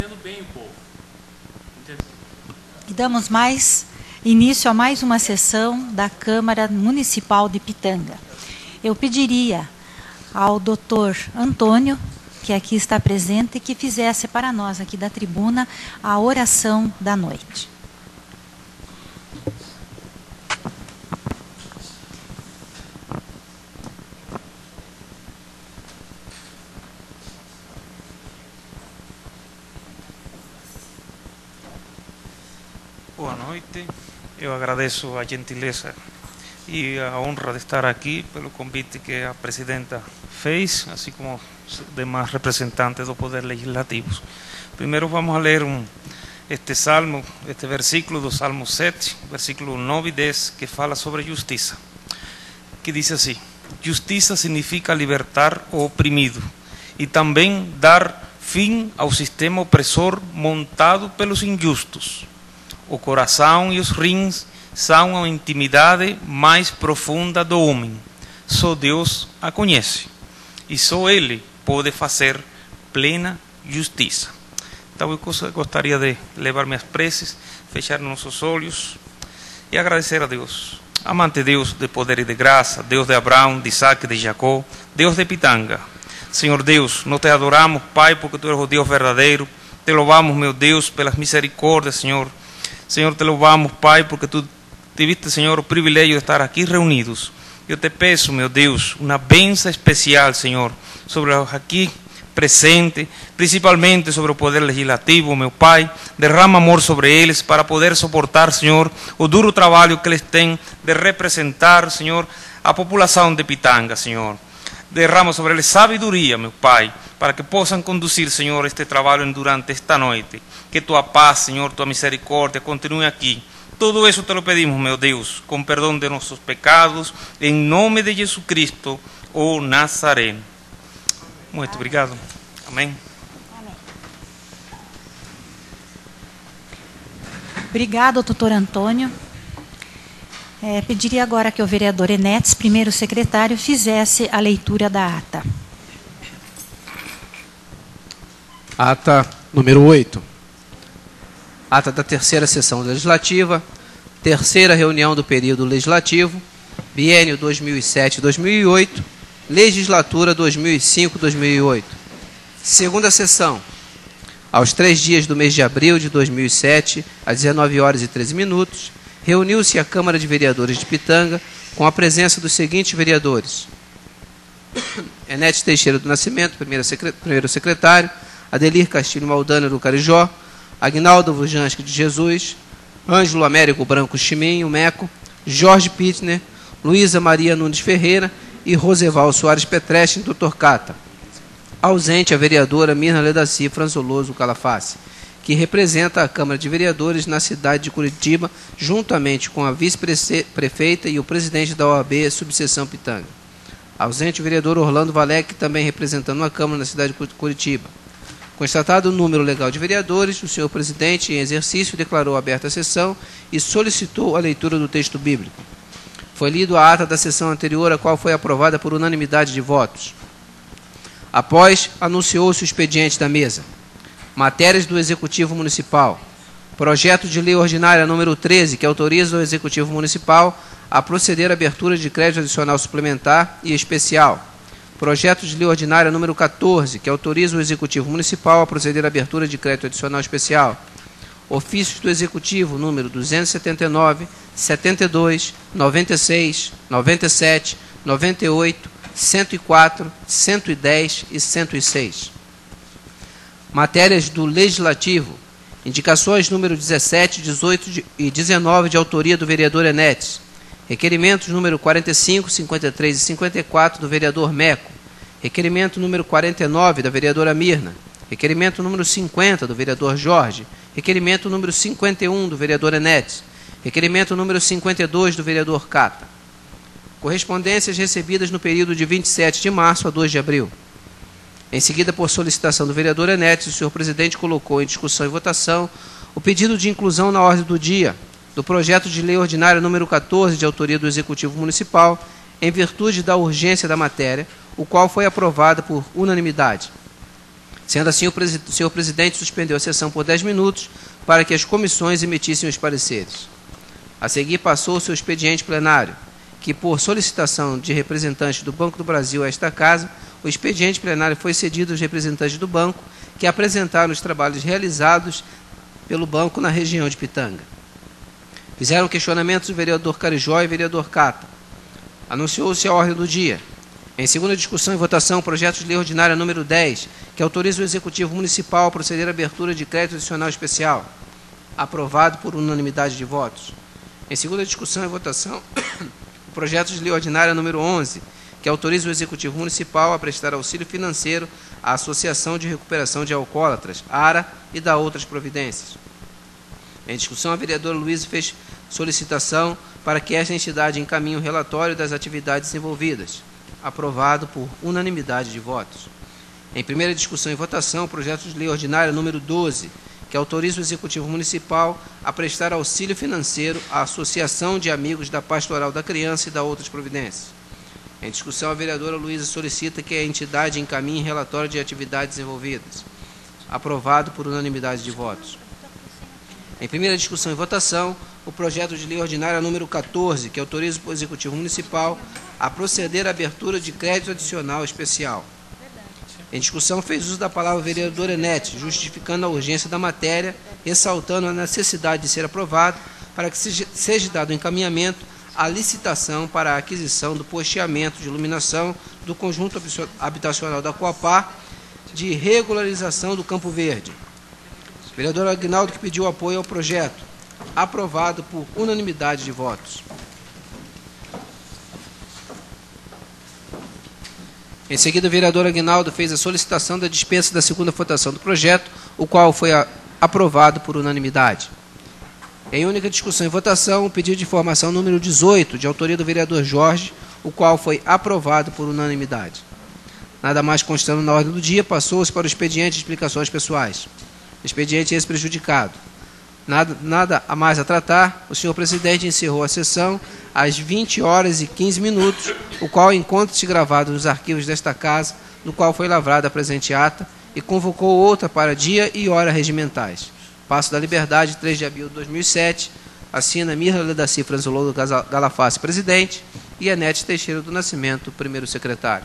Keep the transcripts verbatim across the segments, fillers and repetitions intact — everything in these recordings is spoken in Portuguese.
Entendo bem o povo. Entendo. E damos mais início a mais uma sessão da Câmara Municipal de Pitanga. Eu pediria ao doutor Antônio, que aqui está presente, que fizesse para nós aqui da tribuna a oração da noite. Boa noite. Eu agradeço a gentileza e a honra de estar aqui pelo convite que a presidenta fez, assim como os demais representantes do Poder Legislativo. Primeiro vamos a ler um, este salmo, este versículo do Salmo sete, versículo nove e dez, que fala sobre justiça, que diz assim: justiça significa libertar o oprimido e também dar fim ao sistema opressor montado pelos injustos. O coração e os rins são a intimidade mais profunda do homem. Só Deus a conhece. E só Ele pode fazer plena justiça. Então eu gostaria de levar minhas preces, fechar nossos olhos e agradecer a Deus. Amante Deus de poder e de graça, Deus de Abraão, de Isaac e de Jacó, Deus de Pitanga. Senhor Deus, nós te adoramos, Pai, porque Tu eres o Deus verdadeiro. Te louvamos, meu Deus, pelas misericórdias, Senhor. Senhor, te louvamos, Pai, porque Tu tiviste, Senhor, o privilégio de estar aqui reunidos. Eu te peço, meu Deus, uma bênção especial, Senhor, sobre os aqui presentes, principalmente sobre o Poder Legislativo, meu Pai. Derrama amor sobre eles para poder suportar, Senhor, o duro trabalho que eles têm de representar, Senhor, a população de Pitanga, Senhor. Derrama sobre eles sabedoria, meu Pai, para que possam conduzir, Senhor, este trabalho durante esta noite. Que Tua paz, Senhor, Tua misericórdia continue aqui. Tudo isso te lo pedimos, meu Deus, com perdão de nossos pecados, em nome de Jesus Cristo, o Nazareno. Muito obrigado. Amém. Amém. Obrigado, doutor Antônio. É, pediria agora que o vereador Enetes, primeiro secretário, fizesse a leitura da ata. Ata número oito. Ata da terceira sessão legislativa, terceira reunião do período legislativo, biênio dois mil e sete a dois mil e oito, legislatura dois mil e cinco a dois mil e oito. Segunda sessão, aos três dias do mês de abril de dois mil e sete, às dezenove horas e treze minutos, reuniu-se a Câmara de Vereadores de Pitanga com a presença dos seguintes vereadores: Enetes Teixeira do Nascimento, primeiro secretário, Adelir Castilho Maldana do Carijó, Agnaldo Vujansky de Jesus, Ângelo Américo Branco Chiminho, Meco, Jorge Pittner, Luísa Maria Nunes Ferreira e Roseval Soares Petreste do Torcata. Ausente a vereadora Mirna Ledaci Franzoloso Calaface, que representa a Câmara de Vereadores na cidade de Curitiba, juntamente com a vice-prefeita e o presidente da O A B, subseção Pitanga. Ausente o vereador Orlando Valec, também representando a Câmara na cidade de Curitiba. Constatado o número legal de vereadores, o senhor presidente, em exercício, declarou aberta a sessão e solicitou a leitura do texto bíblico. Foi lido a ata da sessão anterior, a qual foi aprovada por unanimidade de votos. Após, anunciou-se o expediente da mesa. Matérias do Executivo Municipal. Projeto de Lei Ordinária número treze, que autoriza o Executivo Municipal a proceder à abertura de crédito adicional suplementar e especial. Projeto de Lei Ordinária número quatorze, que autoriza o Executivo Municipal a proceder à abertura de crédito adicional especial. Ofícios do Executivo número duzentos e setenta e nove, setenta e dois, noventa e seis, noventa e sete, noventa e oito, cento e quatro, cento e dez e cento e seis. Matérias do Legislativo. Indicações número dezessete, dezoito e dezenove de autoria do vereador Enetes. Requerimentos número quarenta e cinco, cinquenta e três e cinquenta e quatro do vereador Meco. Requerimento número quarenta e nove da vereadora Mirna. Requerimento número cinquenta do vereador Jorge. Requerimento número cinquenta e um do vereador Enetes. Requerimento número cinquenta e dois do vereador Cata. Correspondências recebidas no período de vinte e sete de março a dois de abril. Em seguida, por solicitação do vereador Enetes, o senhor presidente colocou em discussão e votação o pedido de inclusão na ordem do dia do projeto de lei ordinária número quatorze, de autoria do Executivo Municipal, em virtude da urgência da matéria, o qual foi aprovado por unanimidade. Sendo assim, o, presi o senhor presidente suspendeu a sessão por dez minutos para que as comissões emitissem os pareceres. A seguir, passou-se o expediente plenário, que, por solicitação de representantes do Banco do Brasil a esta Casa, o expediente plenário foi cedido aos representantes do banco, que apresentaram os trabalhos realizados pelo banco na região de Pitanga. Fizeram questionamentos o vereador Carijó e o vereador Cata. Anunciou-se a ordem do dia. Em segunda discussão e votação, o projeto de lei ordinária número dez, que autoriza o Executivo Municipal a proceder à abertura de crédito adicional especial, aprovado por unanimidade de votos. Em segunda discussão e votação, o projeto de lei ordinária número onze, que autoriza o Executivo Municipal a prestar auxílio financeiro à Associação de Recuperação de Alcoólatras, ARA, e da outras providências. Em discussão, a vereadora Luísa fez solicitação para que esta entidade encaminhe o relatório das atividades envolvidas, aprovado por unanimidade de votos. Em primeira discussão e votação, o projeto de lei ordinária número doze, que autoriza o Executivo Municipal a prestar auxílio financeiro à Associação de Amigos da Pastoral da Criança e da outras providências. Em discussão, a vereadora Luísa solicita que a entidade encaminhe relatório de atividades envolvidas, aprovado por unanimidade de votos. Em primeira discussão e votação, o projeto de lei ordinária número quatorze, que autoriza o Executivo Municipal a proceder à abertura de crédito adicional especial. Em discussão, fez uso da palavra o vereador Enete, justificando a urgência da matéria, ressaltando a necessidade de ser aprovado para que seja, seja dado encaminhamento à licitação para a aquisição do posteamento de iluminação do conjunto habitacional da Coapar de regularização do Campo Verde. O vereador Aguinaldo, que pediu apoio ao projeto, aprovado por unanimidade de votos. Em seguida, o vereador Aguinaldo fez a solicitação da dispensa da segunda votação do projeto, o qual foi a, aprovado por unanimidade. Em única discussão e votação, o pedido de informação número dezoito, de autoria do vereador Jorge, o qual foi aprovado por unanimidade. Nada mais constando na ordem do dia, passou-se para o expediente de explicações pessoais. Expediente esse prejudicado. Nada, nada a mais a tratar, o senhor presidente encerrou a sessão às vinte horas e quinze minutos, o qual encontra-se gravado nos arquivos desta casa, no qual foi lavrada a presente ata, e convocou outra para dia e hora regimentais. Passo da Liberdade, três de abril de dois mil e sete, assina Mirla da Cifra Anzolou Galafassi, presidente, e Anete Teixeira do Nascimento, primeiro secretário.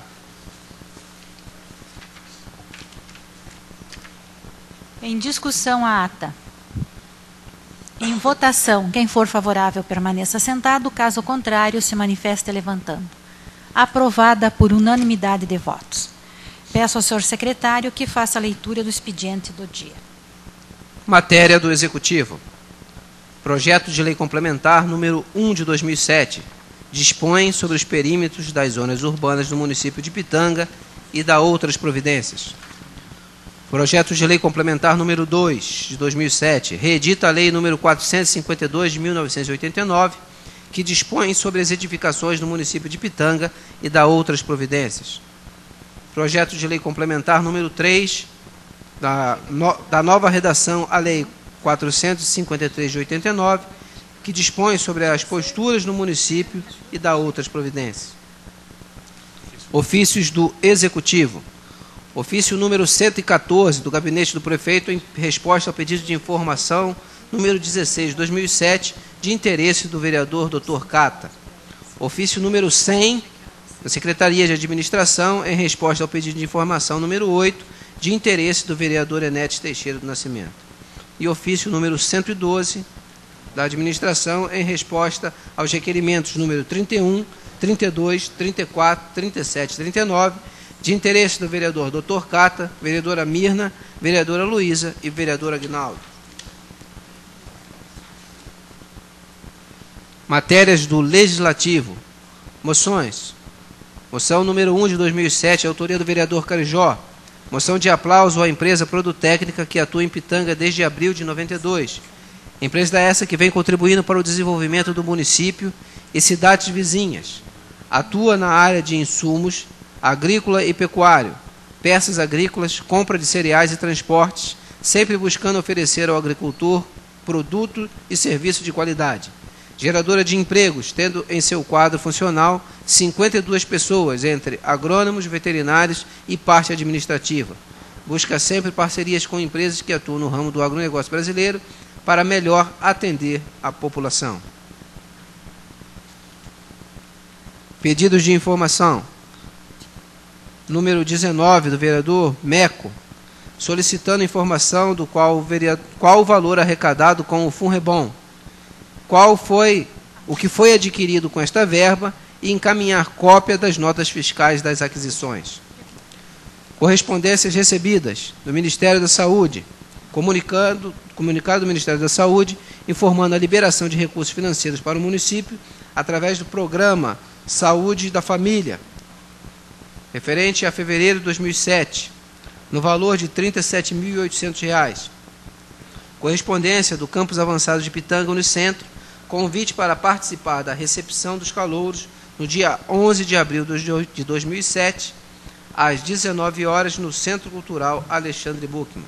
Em discussão a ata. Em votação, quem for favorável permaneça sentado, caso contrário, se manifeste levantando. Aprovada por unanimidade de votos. Peço ao senhor secretário que faça a leitura do expediente do dia. Matéria do Executivo. Projeto de Lei Complementar número um de dois mil e sete dispõe sobre os perímetros das zonas urbanas do município de Pitanga e da outras providências. Projeto de Lei Complementar número dois de dois mil e sete reedita a Lei número quatrocentos e cinquenta e dois de mil novecentos e oitenta e nove, que dispõe sobre as edificações do município de Pitanga e da outras providências. Projeto de Lei Complementar número três Da, no, da nova redação à Lei quatrocentos e cinquenta e três de oitenta e nove, que dispõe sobre as posturas no município e da outras providências. Ofícios do Executivo. Ofício número cento e quatorze do Gabinete do Prefeito em resposta ao pedido de informação número dezesseis de dois mil e sete, de interesse do vereador doutor Cata. Ofício número cem da Secretaria de Administração em resposta ao pedido de informação número oito, de interesse do vereador Enete Teixeira do Nascimento. E ofício número cento e doze da Administração em resposta aos requerimentos número trinta e um, trinta e dois, trinta e quatro, trinta e sete e trinta e nove, de interesse do vereador doutor Cata, vereadora Mirna, vereadora Luísa e vereador Aguinaldo. Matérias do Legislativo. Moções. Moção número um de dois mil e sete, autoria do vereador Carijó. Moção de aplauso à empresa Produtécnica que atua em Pitanga desde abril de noventa e dois. Empresa essa que vem contribuindo para o desenvolvimento do município e cidades vizinhas. Atua na área de insumos, agrícola e pecuário, peças agrícolas, compra de cereais e transportes, sempre buscando oferecer ao agricultor produto e serviço de qualidade. Geradora de empregos, tendo em seu quadro funcional cinquenta e duas pessoas, entre agrônomos, veterinários e parte administrativa. busca sempre parcerias com empresas que atuam no ramo do agronegócio brasileiro para melhor atender a população. Pedidos de informação. Número dezenove, do vereador Meco, solicitando informação do qual o, vereador, qual o valor arrecadado com o Funrebom, qual foi o que foi adquirido com esta verba e encaminhar cópia das notas fiscais das aquisições. Correspondências recebidas do Ministério da Saúde, comunicando, comunicado do Ministério da Saúde, informando a liberação de recursos financeiros para o município através do programa Saúde da Família, referente a fevereiro de dois mil e sete, no valor de trinta e sete mil e oitocentos reais. Correspondência do Campus Avançado de Pitanga, no Centro, convite para participar da recepção dos calouros no dia onze de abril de dois mil e sete, às dezenove horas, no Centro Cultural Alexandre Buchmann.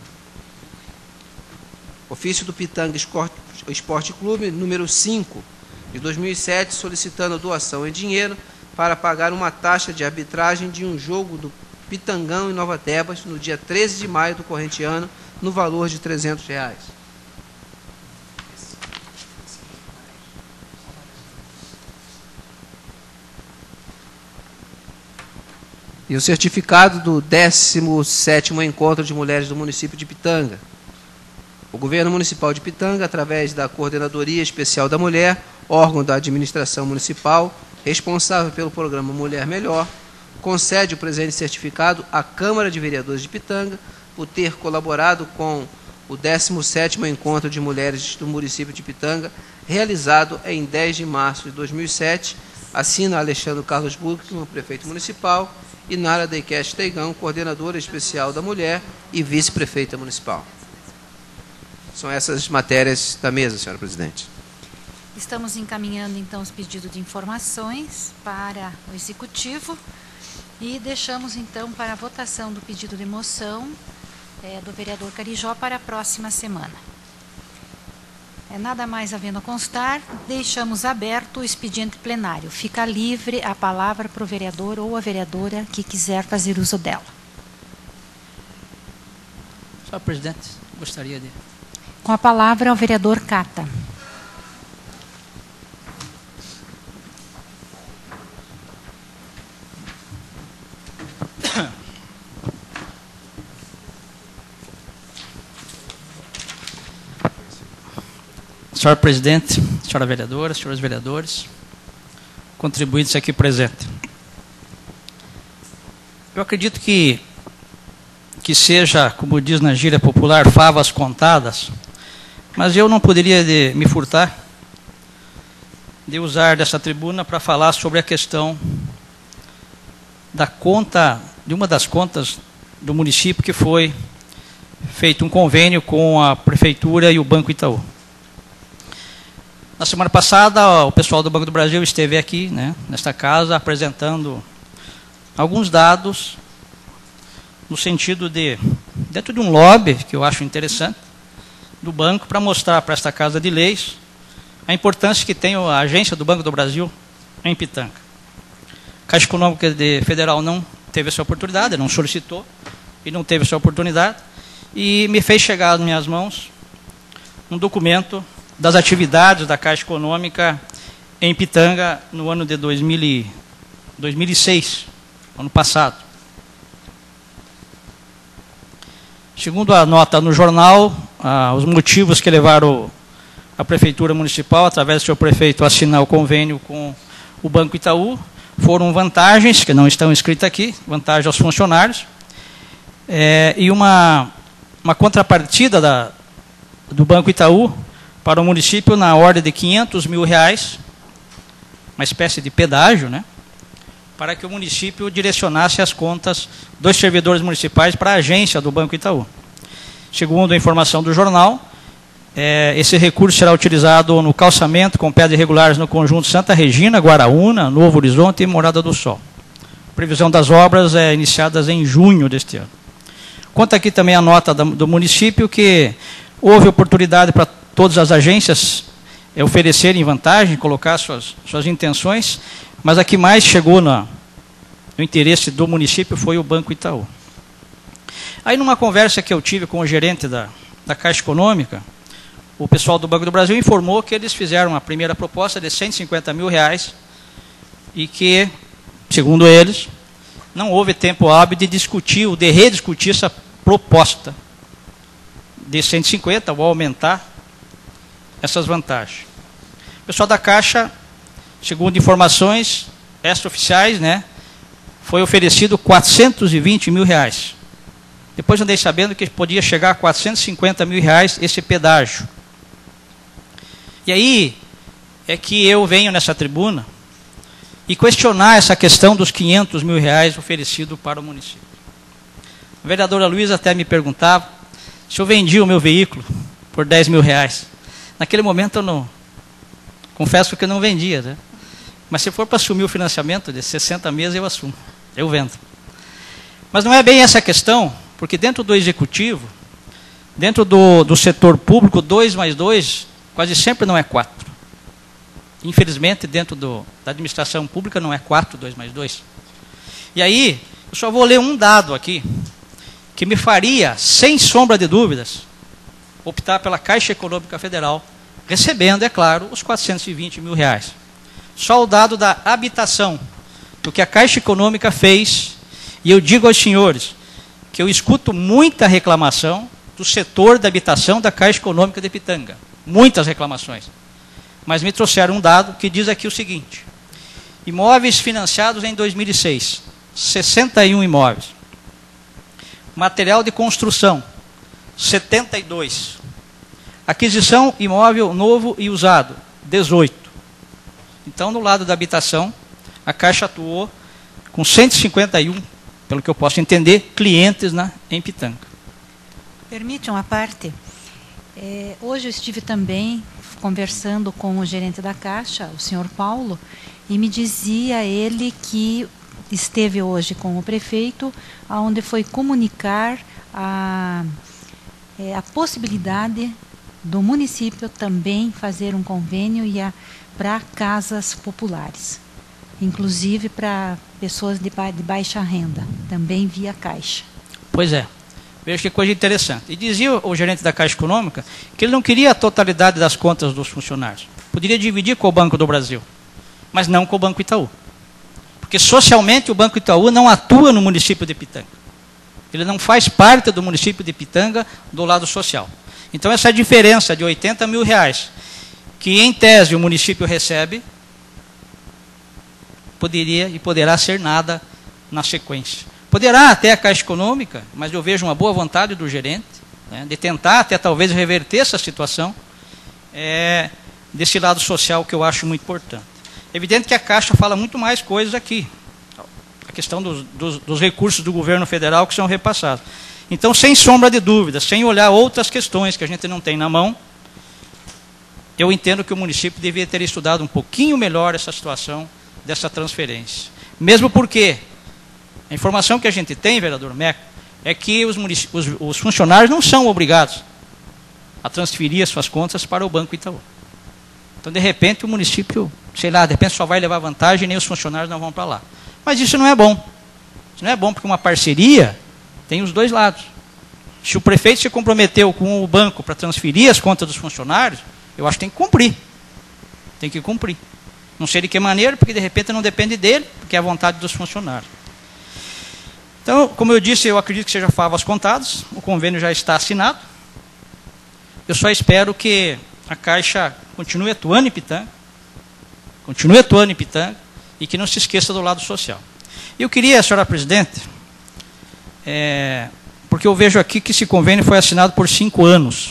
Ofício do Pitanga Esporte Clube, número cinco, de dois mil e sete, solicitando doação em dinheiro para pagar uma taxa de arbitragem de um jogo do Pitangão em Nova Tebas, no dia treze de maio do corrente ano, no valor de trezentos reais. E o certificado do décimo sétimo Encontro de Mulheres do município de Pitanga. O Governo Municipal de Pitanga, através da Coordenadoria Especial da Mulher, órgão da administração municipal, responsável pelo programa Mulher Melhor, concede o presente certificado à Câmara de Vereadores de Pitanga por ter colaborado com o décimo sétimo Encontro de Mulheres do município de Pitanga, realizado em dez de março de dois mil e sete, assina Alexandre Carlos Buchmann, prefeito municipal, e Nara Deikest Teigão, coordenadora especial da Mulher e vice-prefeita municipal. São essas matérias da mesa, senhora presidente. Estamos encaminhando, então, os pedidos de informações para o Executivo e deixamos, então, para a votação do pedido de moção é, do vereador Carijó para a próxima semana. É, nada mais havendo a constar, deixamos aberto o expediente plenário. Fica livre a palavra para o vereador ou a vereadora que quiser fazer uso dela. Senhor presidente, gostaria de... Com a palavra, o vereador Cata. Senhor presidente, senhora vereadora, senhores vereadores, contribuintes aqui presentes. Eu acredito que, que seja, como diz na gíria popular, favas contadas, mas eu não poderia de, me furtar de usar dessa tribuna para falar sobre a questão da conta, de uma das contas do município que foi feito um convênio com a Prefeitura e o Banco Itaú. Na semana passada, o pessoal do Banco do Brasil esteve aqui, né, nesta casa, apresentando alguns dados no sentido de, dentro de um lobby, que eu acho interessante, do banco, para mostrar para esta Casa de Leis a importância que tem a agência do Banco do Brasil em Pitanga. A Caixa Econômica de Federal não teve essa oportunidade, não solicitou e não teve essa oportunidade, e me fez chegar às minhas mãos um documento das atividades da Caixa Econômica em Pitanga no ano de dois mil e seis, ano passado. Segundo a nota no jornal, ah, os motivos que levaram a Prefeitura Municipal, através do seu prefeito, a assinar o convênio com o Banco Itaú, foram vantagens, que não estão escritas aqui, vantagens aos funcionários, é, e uma, uma contrapartida da, do Banco Itaú para o município na ordem de quinhentos mil reais, uma espécie de pedágio, né, para que o município direcionasse as contas dos servidores municipais para a agência do Banco Itaú. Segundo a informação do jornal, é, esse recurso será utilizado no calçamento com pedras irregulares no conjunto Santa Regina, Guaraúna, Novo Horizonte e Morada do Sol. A previsão das obras é iniciadas em junho deste ano. Conta aqui também a nota do município que houve oportunidade para todas as agências é, oferecerem vantagem, colocar suas, suas intenções, mas a que mais chegou na, no interesse do município foi o Banco Itaú. Aí, numa conversa que eu tive com o gerente da, da Caixa Econômica, o pessoal do Banco do Brasil informou que eles fizeram a primeira proposta de cento e cinquenta mil reais e que, segundo eles, não houve tempo hábil de discutir ou de rediscutir essa proposta de cento e cinquenta ou aumentar essas vantagens. O pessoal da Caixa, segundo informações extraoficiais, né, foi oferecido quatrocentos e vinte mil reais. Depois andei sabendo que podia chegar a quatrocentos e cinquenta mil reais esse pedágio. E aí é que eu venho nessa tribuna e questionar essa questão dos quinhentos mil reais oferecido para o município. A vereadora Luísa até me perguntava se eu vendia o meu veículo por dez mil reais. Naquele momento eu não, confesso que eu não vendia, né? Mas se for para assumir o financiamento de sessenta meses, eu assumo, eu vendo. Mas não é bem essa questão, porque dentro do executivo, dentro do, do setor público, dois mais dois quase sempre não é quatro. Infelizmente, dentro do, da administração pública não é quatro, dois mais dois. E aí, eu só vou ler um dado aqui, que me faria, sem sombra de dúvidas, optar pela Caixa Econômica Federal, recebendo, é claro, os quatrocentos e vinte mil reais. Só o dado da habitação, do que a Caixa Econômica fez, e eu digo aos senhores, que eu escuto muita reclamação do setor da habitação da Caixa Econômica de Pitanga. Muitas reclamações. Mas me trouxeram um dado que diz aqui o seguinte: imóveis financiados em dois mil e seis, sessenta e um imóveis. Material de construção, setenta e dois. Aquisição imóvel novo e usado, dezoito. Então, no lado da habitação, a Caixa atuou com cento e cinquenta e um, pelo que eu posso entender, clientes na, em Pitanga. Permite uma parte? É, hoje eu estive também conversando com o gerente da Caixa, o senhor Paulo, e me dizia ele que esteve hoje com o prefeito, onde foi comunicar a, é, a possibilidade do município também fazer um convênio para casas populares, inclusive para pessoas de, ba de baixa renda, também via Caixa. Pois é. Veja que coisa interessante. E dizia o gerente da Caixa Econômica que ele não queria a totalidade das contas dos funcionários. Poderia dividir com o Banco do Brasil, mas não com o Banco Itaú. Porque socialmente o Banco Itaú não atua no município de Pitanga. Ele não faz parte do município de Pitanga do lado social. Então essa diferença de oitenta mil reais, que em tese o município recebe, poderia e poderá ser nada na sequência. Poderá até a Caixa Econômica, mas eu vejo uma boa vontade do gerente, né, de tentar até talvez reverter essa situação, é, desse lado social que eu acho muito importante. É evidente que a Caixa fala muito mais coisas aqui, a questão dos, dos, dos recursos do governo federal que são repassados. Então, sem sombra de dúvida, sem olhar outras questões que a gente não tem na mão, eu entendo que o município devia ter estudado um pouquinho melhor essa situação dessa transferência. Mesmo porque a informação que a gente tem, vereador Meco, é que os, os, os funcionários não são obrigados a transferir as suas contas para o Banco Itaú. Então, de repente, o município, sei lá, de repente só vai levar vantagem e nem os funcionários não vão para lá. Mas isso não é bom. Isso não é bom porque uma parceria tem os dois lados. Se o prefeito se comprometeu com o banco para transferir as contas dos funcionários, eu acho que tem que cumprir. Tem que cumprir. Não sei de que maneira, porque de repente não depende dele, porque é a vontade dos funcionários. Então, como eu disse, eu acredito que seja favas contadas, o convênio já está assinado. Eu só espero que a Caixa continue atuando em Pitanga, continue atuando em Pitanga e que não se esqueça do lado social. Eu queria, senhora presidente, é, porque eu vejo aqui que esse convênio foi assinado por cinco anos.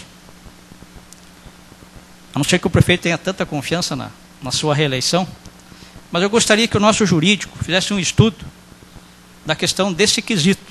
A não ser que o prefeito tenha tanta confiança na, na sua reeleição, mas eu gostaria que o nosso jurídico fizesse um estudo da questão desse quesito.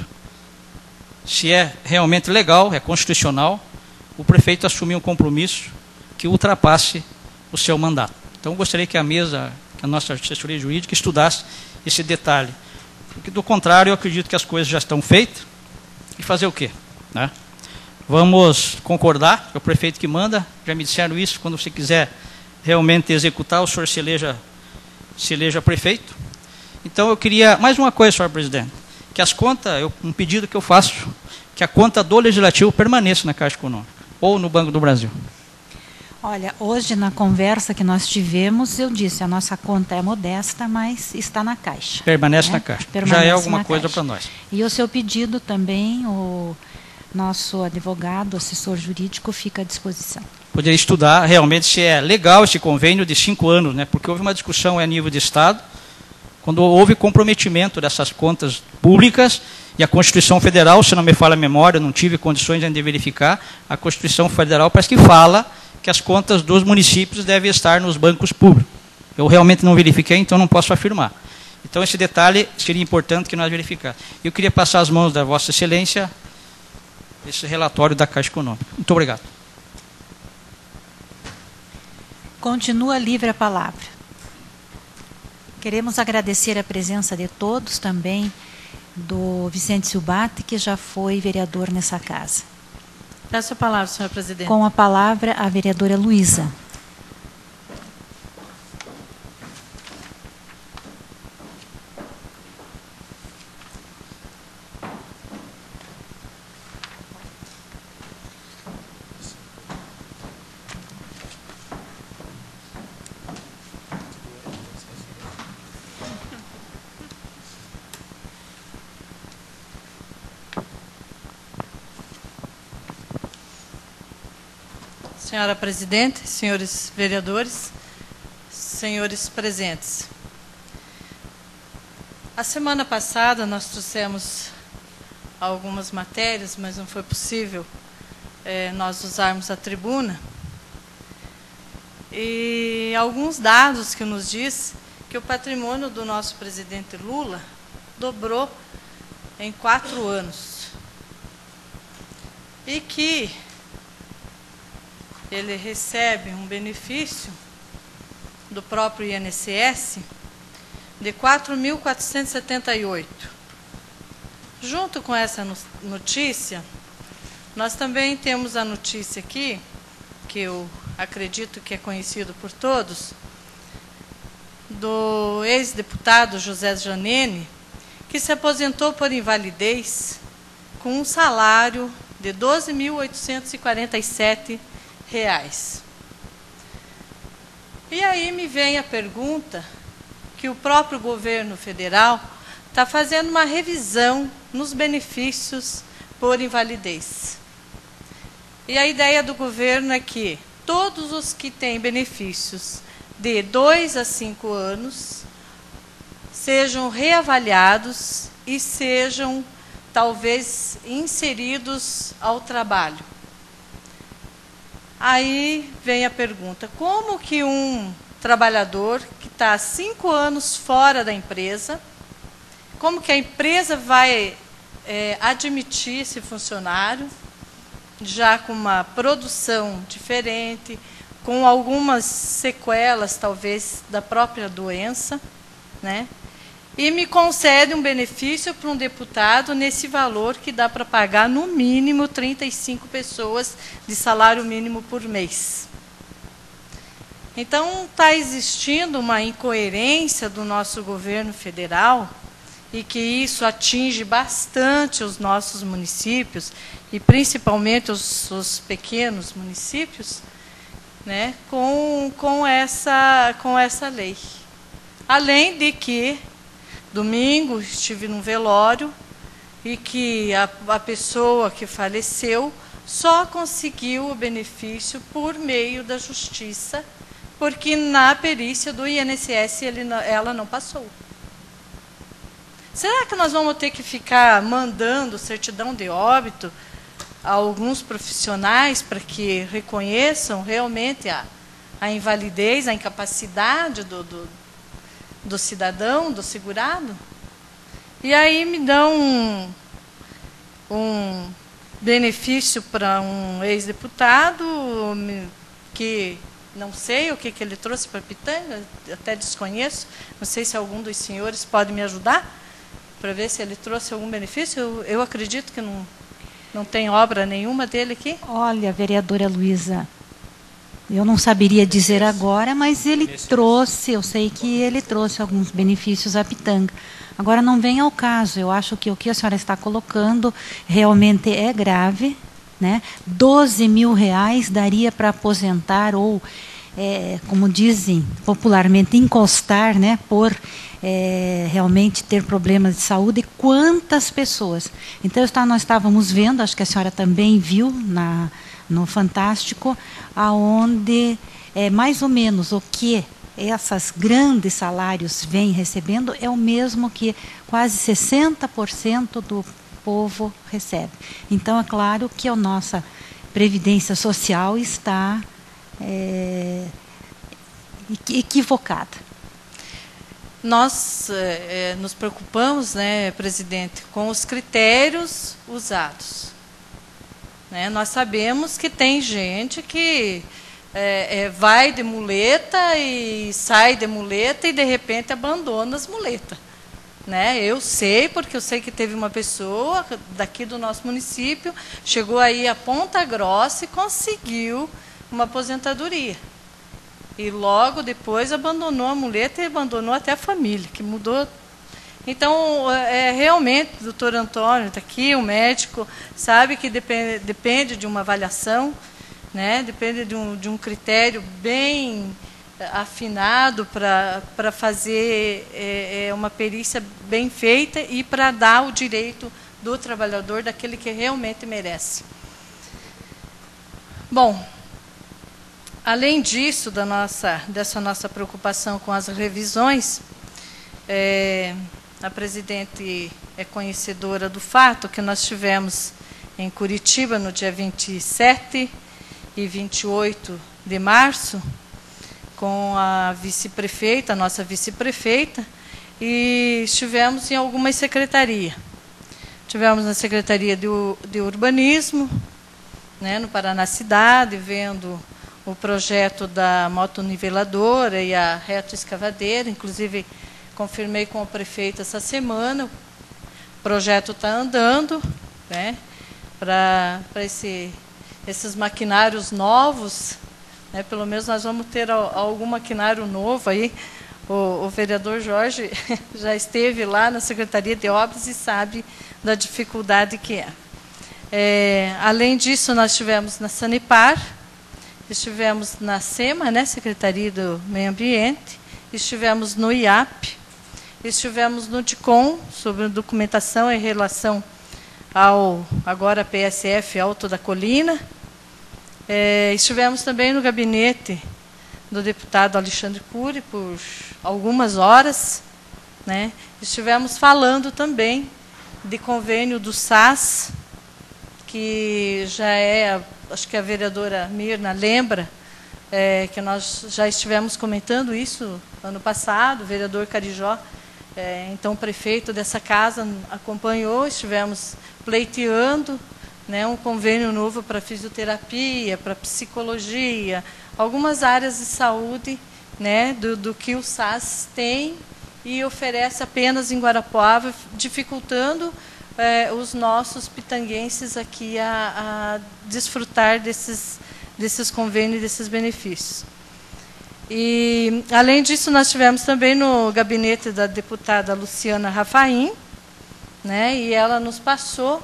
Se é realmente legal, é constitucional, o prefeito assumir um compromisso que ultrapasse o seu mandato. Então, eu gostaria que a mesa, que a nossa assessoria jurídica estudasse esse detalhe. Porque, do contrário, eu acredito que as coisas já estão feitas. E fazer o quê? Né? Vamos concordar, que é o prefeito que manda, já me disseram isso, quando você quiser realmente executar, o senhor se eleja, se eleja prefeito. Então, eu queria, mais uma coisa, senhor presidente, que as contas, eu, um pedido que eu faço, que a conta do Legislativo permaneça na Caixa Econômica ou no Banco do Brasil? Olha, hoje na conversa que nós tivemos, eu disse, a nossa conta é modesta, mas está na Caixa. Permanece né? na Caixa. Permanece Já é alguma na coisa Caixa. para nós. E o seu pedido também, o nosso advogado, assessor jurídico, fica à disposição. Poderia estudar realmente se é legal esse convênio de cinco anos, né? Porque houve uma discussão a nível de Estado, quando houve comprometimento dessas contas públicas, e a Constituição Federal, se não me falha a memória, não tive condições ainda de verificar, a Constituição Federal parece que fala que as contas dos municípios devem estar nos bancos públicos. Eu realmente não verifiquei, então não posso afirmar. Então esse detalhe seria importante que nós verificássemos. Eu queria passar às mãos da Vossa Excelência esse relatório da Caixa Econômica. Muito obrigado. Continua livre a palavra. Queremos agradecer a presença de todos, também do Vicente Silbati, que já foi vereador nessa casa. Peço a palavra, senhora presidente. Com a palavra, a vereadora Luísa. Senhora presidente, senhores vereadores, senhores presentes. A semana passada nós trouxemos algumas matérias, mas não foi possível é, nós usarmos a tribuna. E alguns dados que nos diz que o patrimônio do nosso presidente Lula dobrou em quatro anos. E que ele recebe um benefício do próprio I N S S de quatro mil quatrocentos e setenta e oito. Junto com essa notícia, nós também temos a notícia aqui, que eu acredito que é conhecido por todos, do ex-deputado José Janene, que se aposentou por invalidez com um salário de doze mil oitocentos e quarenta e sete reais. E aí me vem a pergunta que o próprio governo federal está fazendo uma revisão nos benefícios por invalidez. E a ideia do governo é que todos os que têm benefícios de dois a cinco anos sejam reavaliados e sejam talvez inseridos ao trabalho. Aí vem a pergunta, como que um trabalhador que está há cinco anos fora da empresa, como que a empresa vai é, admitir esse funcionário, já com uma produção diferente, com algumas sequelas, talvez, da própria doença, né? E me concede um benefício para um deputado nesse valor que dá para pagar, no mínimo, trinta e cinco pessoas de salário mínimo por mês. Então, está existindo uma incoerência do nosso governo federal e que isso atinge bastante os nossos municípios, e principalmente os, os pequenos municípios, né, com, com, essa, com essa lei. Além de que, domingo, estive num velório e que a, a pessoa que faleceu só conseguiu o benefício por meio da justiça, porque na perícia do I N S S ele, ela não passou. Será que nós vamos ter que ficar mandando certidão de óbito a alguns profissionais para que reconheçam realmente a, a invalidez, a incapacidade do, do, do cidadão, do segurado? E aí me dão um, um benefício para um ex-deputado que não sei o que, que ele trouxe para Pitanga, até desconheço, não sei se algum dos senhores pode me ajudar para ver se ele trouxe algum benefício. Eu, eu acredito que não, não tem obra nenhuma dele aqui. Olha, vereadora Luísa, eu não saberia dizer agora, mas ele trouxe, eu sei que ele trouxe alguns benefícios à Pitanga. Agora, não vem ao caso, eu acho que o que a senhora está colocando realmente é grave, né? doze mil reais daria para aposentar ou, é, como dizem popularmente, encostar, né? Por é, realmente ter problemas de saúde. Quantas pessoas? Então, está, nós estávamos vendo, acho que a senhora também viu na, no Fantástico, aonde é, mais ou menos o que esses grandes salários vêm recebendo é o mesmo que quase sessenta por cento do povo recebe. Então, é claro que a nossa Previdência Social está é, equivocada. Nós é, nos preocupamos, né, presidente, com os critérios usados. Né? Nós sabemos que tem gente que é, é, vai de muleta e sai de muleta e, de repente, abandona as muletas. Né? Eu sei, porque eu sei que teve uma pessoa daqui do nosso município, chegou aí a Ponta Grossa e conseguiu uma aposentadoria. E logo depois abandonou a muleta e abandonou até a família, que mudou. Então, é, realmente, o doutor Antônio está aqui, o médico, sabe que depende, depende de uma avaliação, né? Depende de um, de um critério bem afinado para fazer é, uma perícia bem feita e para dar o direito do trabalhador daquele que realmente merece. Bom, além disso, da nossa, dessa nossa preocupação com as revisões, é, a presidente é conhecedora do fato que nós tivemos em Curitiba, no dia vinte e sete e vinte e oito de março, com a vice-prefeita, a nossa vice-prefeita, e estivemos em algumas secretarias. Tivemos na Secretaria de, de Urbanismo, né, no Paraná Cidade, vendo o projeto da motoniveladora e a retroescavadeira, inclusive confirmei com o prefeito essa semana, o projeto está andando, né, para esse, esses maquinários novos. É, pelo menos nós vamos ter algum maquinário novo aí. O, o vereador Jorge já esteve lá na Secretaria de Obras e sabe da dificuldade que é. É, além disso, nós estivemos na Sanepar, estivemos na SEMA, né, Secretaria do Meio Ambiente, estivemos no I A P, estivemos no DICOM, sobre documentação em relação ao, agora, P S F Alto da Colina. É, estivemos também no gabinete do deputado Alexandre Cury por algumas horas, né? Estivemos falando também de convênio do S A S, que já é, acho que a vereadora Mirna lembra, é, que nós já estivemos comentando isso ano passado, o vereador Carijó, é, então prefeito dessa casa, acompanhou, estivemos pleiteando, né, um convênio novo para fisioterapia, para psicologia, algumas áreas de saúde, né, do, do que o S A S tem e oferece apenas em Guarapuava, dificultando eh, os nossos pitanguenses aqui a, a desfrutar desses, desses convênios e desses benefícios. E, além disso, nós tivemos também no gabinete da deputada Luciana Rafaim, né, e ela nos passou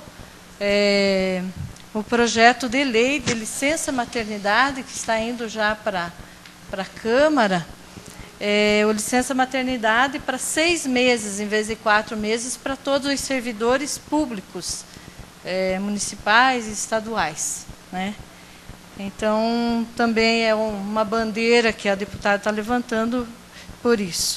É, o projeto de lei de licença maternidade, que está indo já para, para a Câmara, é, o licença maternidade para seis meses, em vez de quatro meses, para todos os servidores públicos, é, municipais e estaduais. Né? Então, também é uma bandeira que a deputada está levantando por isso.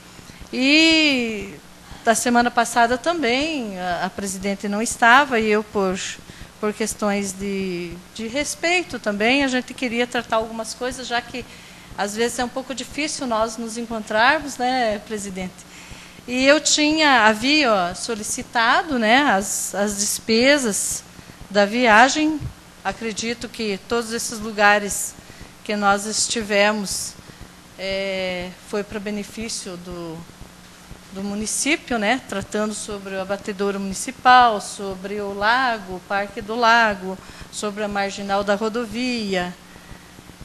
E da semana passada também, a, a presidente não estava, e eu, por, por questões de, de respeito também, a gente queria tratar algumas coisas, já que, às vezes, é um pouco difícil nós nos encontrarmos, né, presidente? E eu tinha, havia ó, solicitado, né, as, as despesas da viagem. Acredito que todos esses lugares que nós estivemos é, foi para benefício do do município, né, tratando sobre o abatedouro municipal, sobre o lago, o Parque do Lago, sobre a marginal da rodovia,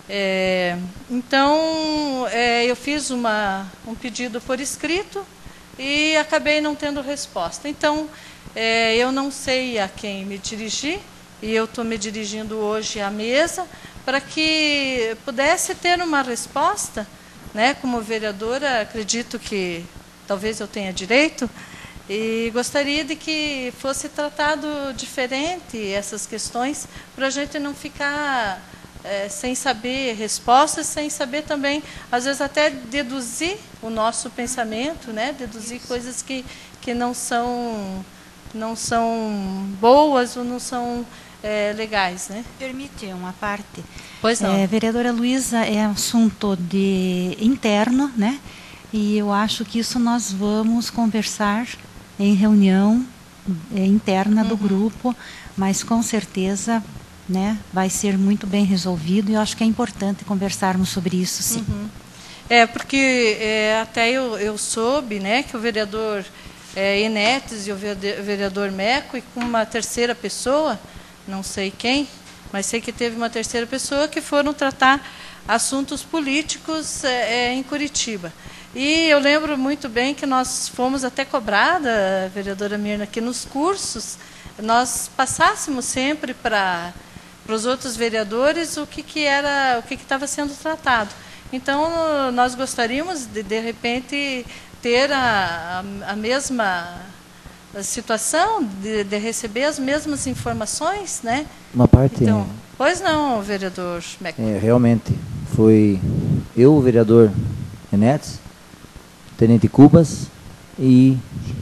É, então, é, eu fiz uma, um pedido por escrito e acabei não tendo resposta. Então, é, eu não sei a quem me dirigir, e eu estou me dirigindo hoje à mesa para que pudesse ter uma resposta, né? Como vereadora, acredito que talvez eu tenha direito, e gostaria de que fosse tratado diferente essas questões, para a gente não ficar é, sem saber respostas, sem saber também, às vezes até deduzir o nosso pensamento, né? Deduzir coisas que, que não são, não são boas ou não são é, legais, né? Permite uma parte. Pois não. É, vereadora Luísa, é assunto de interno, né? E eu acho que isso nós vamos conversar em reunião é, interna do uhum. grupo, mas com certeza, né, vai ser muito bem resolvido, e eu acho que é importante conversarmos sobre isso, sim. Uhum. É, porque é, até eu, eu soube, né, que o vereador é, Enetes e o vereador Meco, e com uma terceira pessoa, não sei quem, mas sei que teve uma terceira pessoa, que foram tratar assuntos políticos é, em Curitiba. E eu lembro muito bem que nós fomos até cobrada, vereadora Mirna, que nos cursos nós passássemos sempre para para os outros vereadores o que, que era, o que estava sendo tratado. Então, nós gostaríamos de, de repente, ter a, a, a mesma situação, de, de receber as mesmas informações, né? Uma parte... Então, pois não, vereador Meco. É, realmente, foi eu, o vereador Enetes, Tenente Cubas e,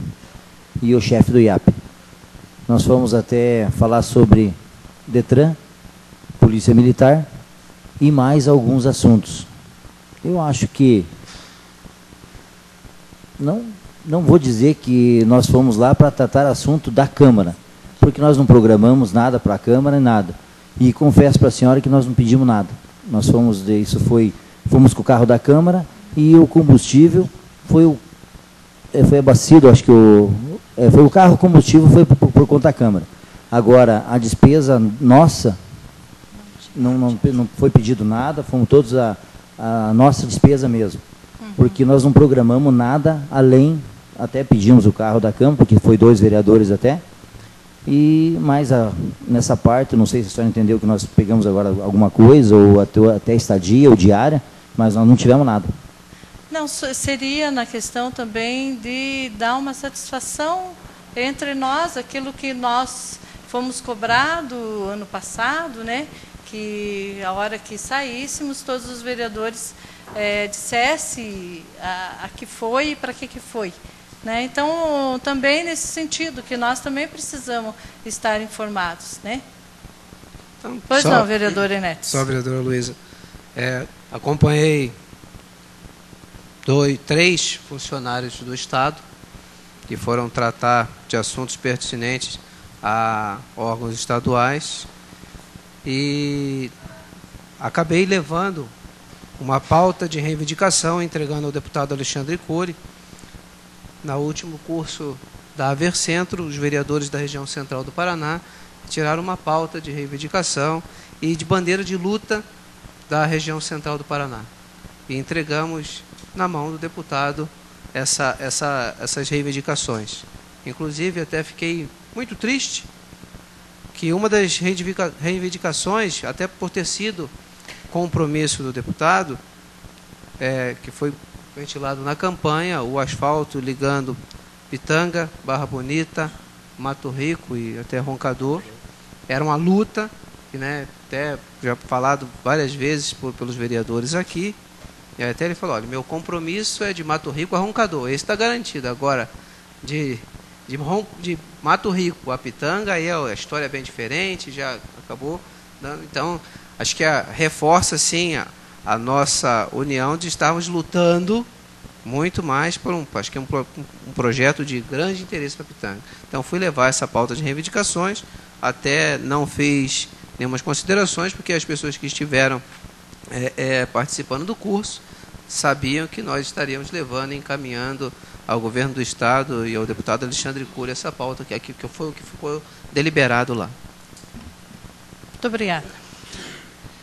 e o chefe do I A P. Nós fomos até falar sobre Detran, Polícia Militar e mais alguns assuntos. Eu acho que não, não vou dizer que nós fomos lá para tratar assunto da Câmara, porque nós não programamos nada para a Câmara, nada. E confesso para a senhora que nós não pedimos nada. Nós fomos, de, isso foi, fomos com o carro da Câmara e o combustível foi, o, foi abastecido, acho que o, foi o carro, o combustível foi por, por conta da Câmara. Agora, a despesa nossa, não, não, não foi pedido nada, fomos todos a, a nossa despesa mesmo. Uhum. Porque nós não programamos nada além, até pedimos o carro da Câmara, porque foi dois vereadores até, e mais a, nessa parte, não sei se a senhora entendeu que nós pegamos agora alguma coisa, ou até, até estadia ou diária, mas nós não tivemos nada. Não, seria na questão também de dar uma satisfação entre nós, aquilo que nós fomos cobrados ano passado, né? Que a hora que saíssemos, todos os vereadores é, dissessem a, a que foi e para que, que foi. Né? Então, também nesse sentido, que nós também precisamos estar informados. Né? Então, pois só, não, vereador Enetes. Só, vereadora Luísa. É, acompanhei dois, três funcionários do Estado que foram tratar de assuntos pertinentes a órgãos estaduais e acabei levando uma pauta de reivindicação, entregando ao deputado Alexandre Cury. No último curso da Avercentro, os vereadores da região central do Paraná tiraram uma pauta de reivindicação e de bandeira de luta da região central do Paraná. E entregamos na mão do deputado essa, essa, essas reivindicações. Inclusive, até fiquei muito triste que uma das reivindicações, até por ter sido compromisso do deputado, é, que foi ventilado na campanha, o asfalto ligando Pitanga, Barra Bonita, Mato Rico e até Roncador, era uma luta, que, né, até já falado várias vezes por, pelos vereadores aqui, e até ele falou, olha, meu compromisso é de Mato Rico a Roncador, esse está garantido. Agora, de, de, de Mato Rico a Pitanga, aí a história é bem diferente, já acabou dando. Então, acho que a, reforça, sim, a, a nossa união de estarmos lutando muito mais por um, acho que é um, um projeto de grande interesse para Pitanga. Então, fui levar essa pauta de reivindicações, até não fiz nenhumas considerações, porque as pessoas que estiveram é, é, participando do curso sabiam que nós estaríamos levando e encaminhando ao governo do Estado e ao deputado Alexandre Cury essa pauta, que, aqui, que foi o que ficou deliberado lá. Muito obrigada.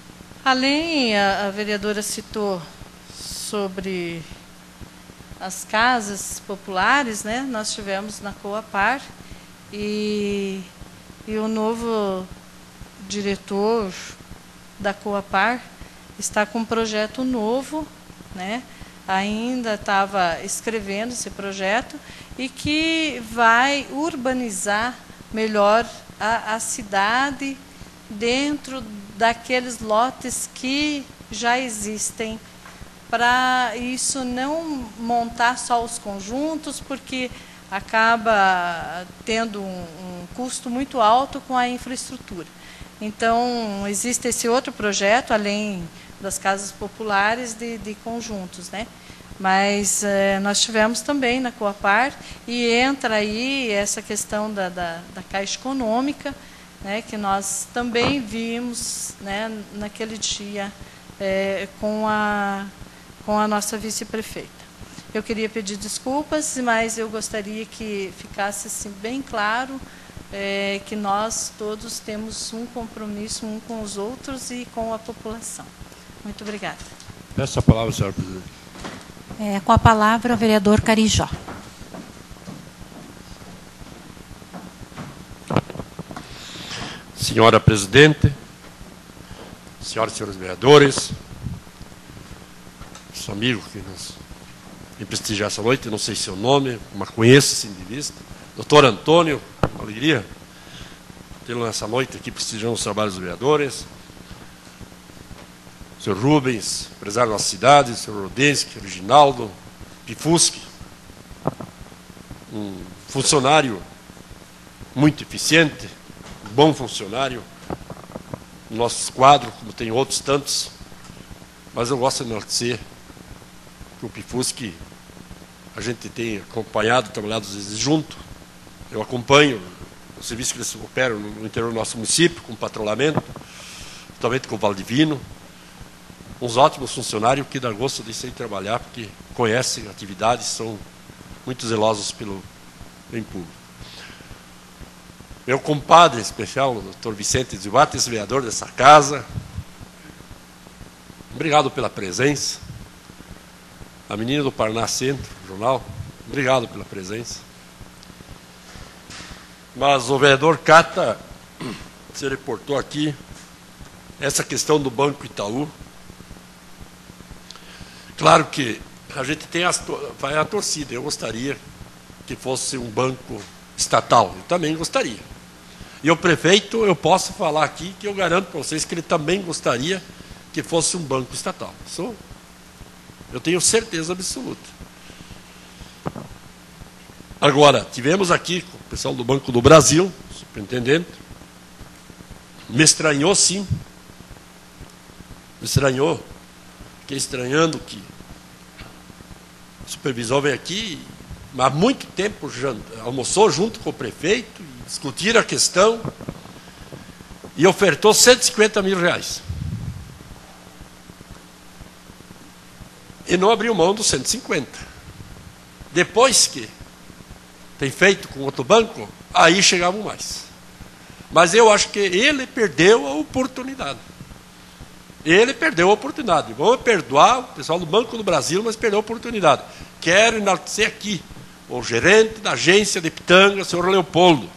Além, a, a vereadora citou sobre as casas populares, né? Nós tivemos na Coapar e, e o novo diretor da Coapar está com um projeto novo, né? Ainda estava escrevendo esse projeto e que vai urbanizar melhor a, a cidade dentro daqueles lotes que já existem, para isso não montar só os conjuntos, porque acaba tendo um, um custo muito alto com a infraestrutura. Então, existe esse outro projeto, além das casas populares, de, de conjuntos, né? Mas eh, nós tivemos também na Coapar, e entra aí essa questão da, da, da Caixa Econômica, né, que nós também vimos, né, naquele dia eh, com, a, com a nossa vice-prefeita. Eu queria pedir desculpas, mas eu gostaria que ficasse assim, bem claro eh, que nós todos temos um compromisso um com os outros e com a população. Muito obrigada. Peço a palavra, senhora presidente. É, com a palavra, o vereador Carijó. Senhora presidente, senhoras e senhores vereadores, nosso amigo que nos vem prestigiar essa noite, não sei seu nome, mas conheço assim de vista, doutor Antônio, uma alegria tê-lo nessa noite aqui prestigiando os trabalhos dos vereadores. Senhor Rubens, empresário da nossa cidade, senhor Rodensky, Reginaldo, Pifusky, um funcionário muito eficiente, um bom funcionário, no nosso quadro, como tem outros tantos, mas eu gosto de enaltecer que o Pifusky a gente tem acompanhado, trabalhado às vezes junto. Eu acompanho o serviço que eles operam no interior do nosso município, com patrulhamento, totalmente com o Valdivino. Uns ótimos funcionários que dá gosto de sair trabalhar, porque conhecem a atividade, são muito zelosos pelo bem público. Meu compadre especial, o doutor Vicente Zubates, vereador dessa casa, obrigado pela presença. A menina do Paraná Centro, jornal, obrigado pela presença. Mas o vereador Cata se reportou aqui essa questão do Banco Itaú. Claro que a gente tem as, vai a torcida. Eu gostaria que fosse um banco estatal. Eu também gostaria. E o prefeito, eu posso falar aqui que eu garanto para vocês que ele também gostaria que fosse um banco estatal. Isso, eu tenho certeza absoluta. Agora, tivemos aqui com o pessoal do Banco do Brasil, superintendente, me estranhou sim. Me estranhou. Fiquei estranhando que o supervisor veio aqui, há muito tempo já almoçou junto com o prefeito, e discutiram a questão e ofertou cento e cinquenta mil reais. E não abriu mão dos cento e cinquenta. Depois que tem feito com outro banco, aí chegavam mais. Mas eu acho que ele perdeu a oportunidade. Ele perdeu a oportunidade. Vamos perdoar o pessoal do Banco do Brasil, mas perdeu a oportunidade. Quero enaltecer aqui o gerente da agência de Pitanga, o senhor Leopoldo.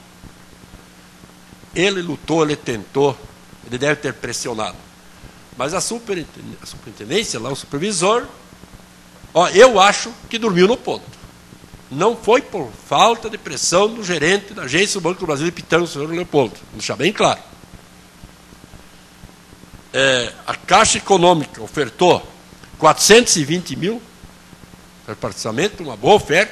Ele lutou, ele tentou, ele deve ter pressionado. Mas a superintendência, a superintendência lá, o supervisor, ó, eu acho que dormiu no ponto. Não foi por falta de pressão do gerente da agência do Banco do Brasil de Pitanga, o senhor Leopoldo. Vou deixar bem claro. É, a Caixa Econômica ofertou quatrocentos e vinte mil para parcelamento, uma boa oferta.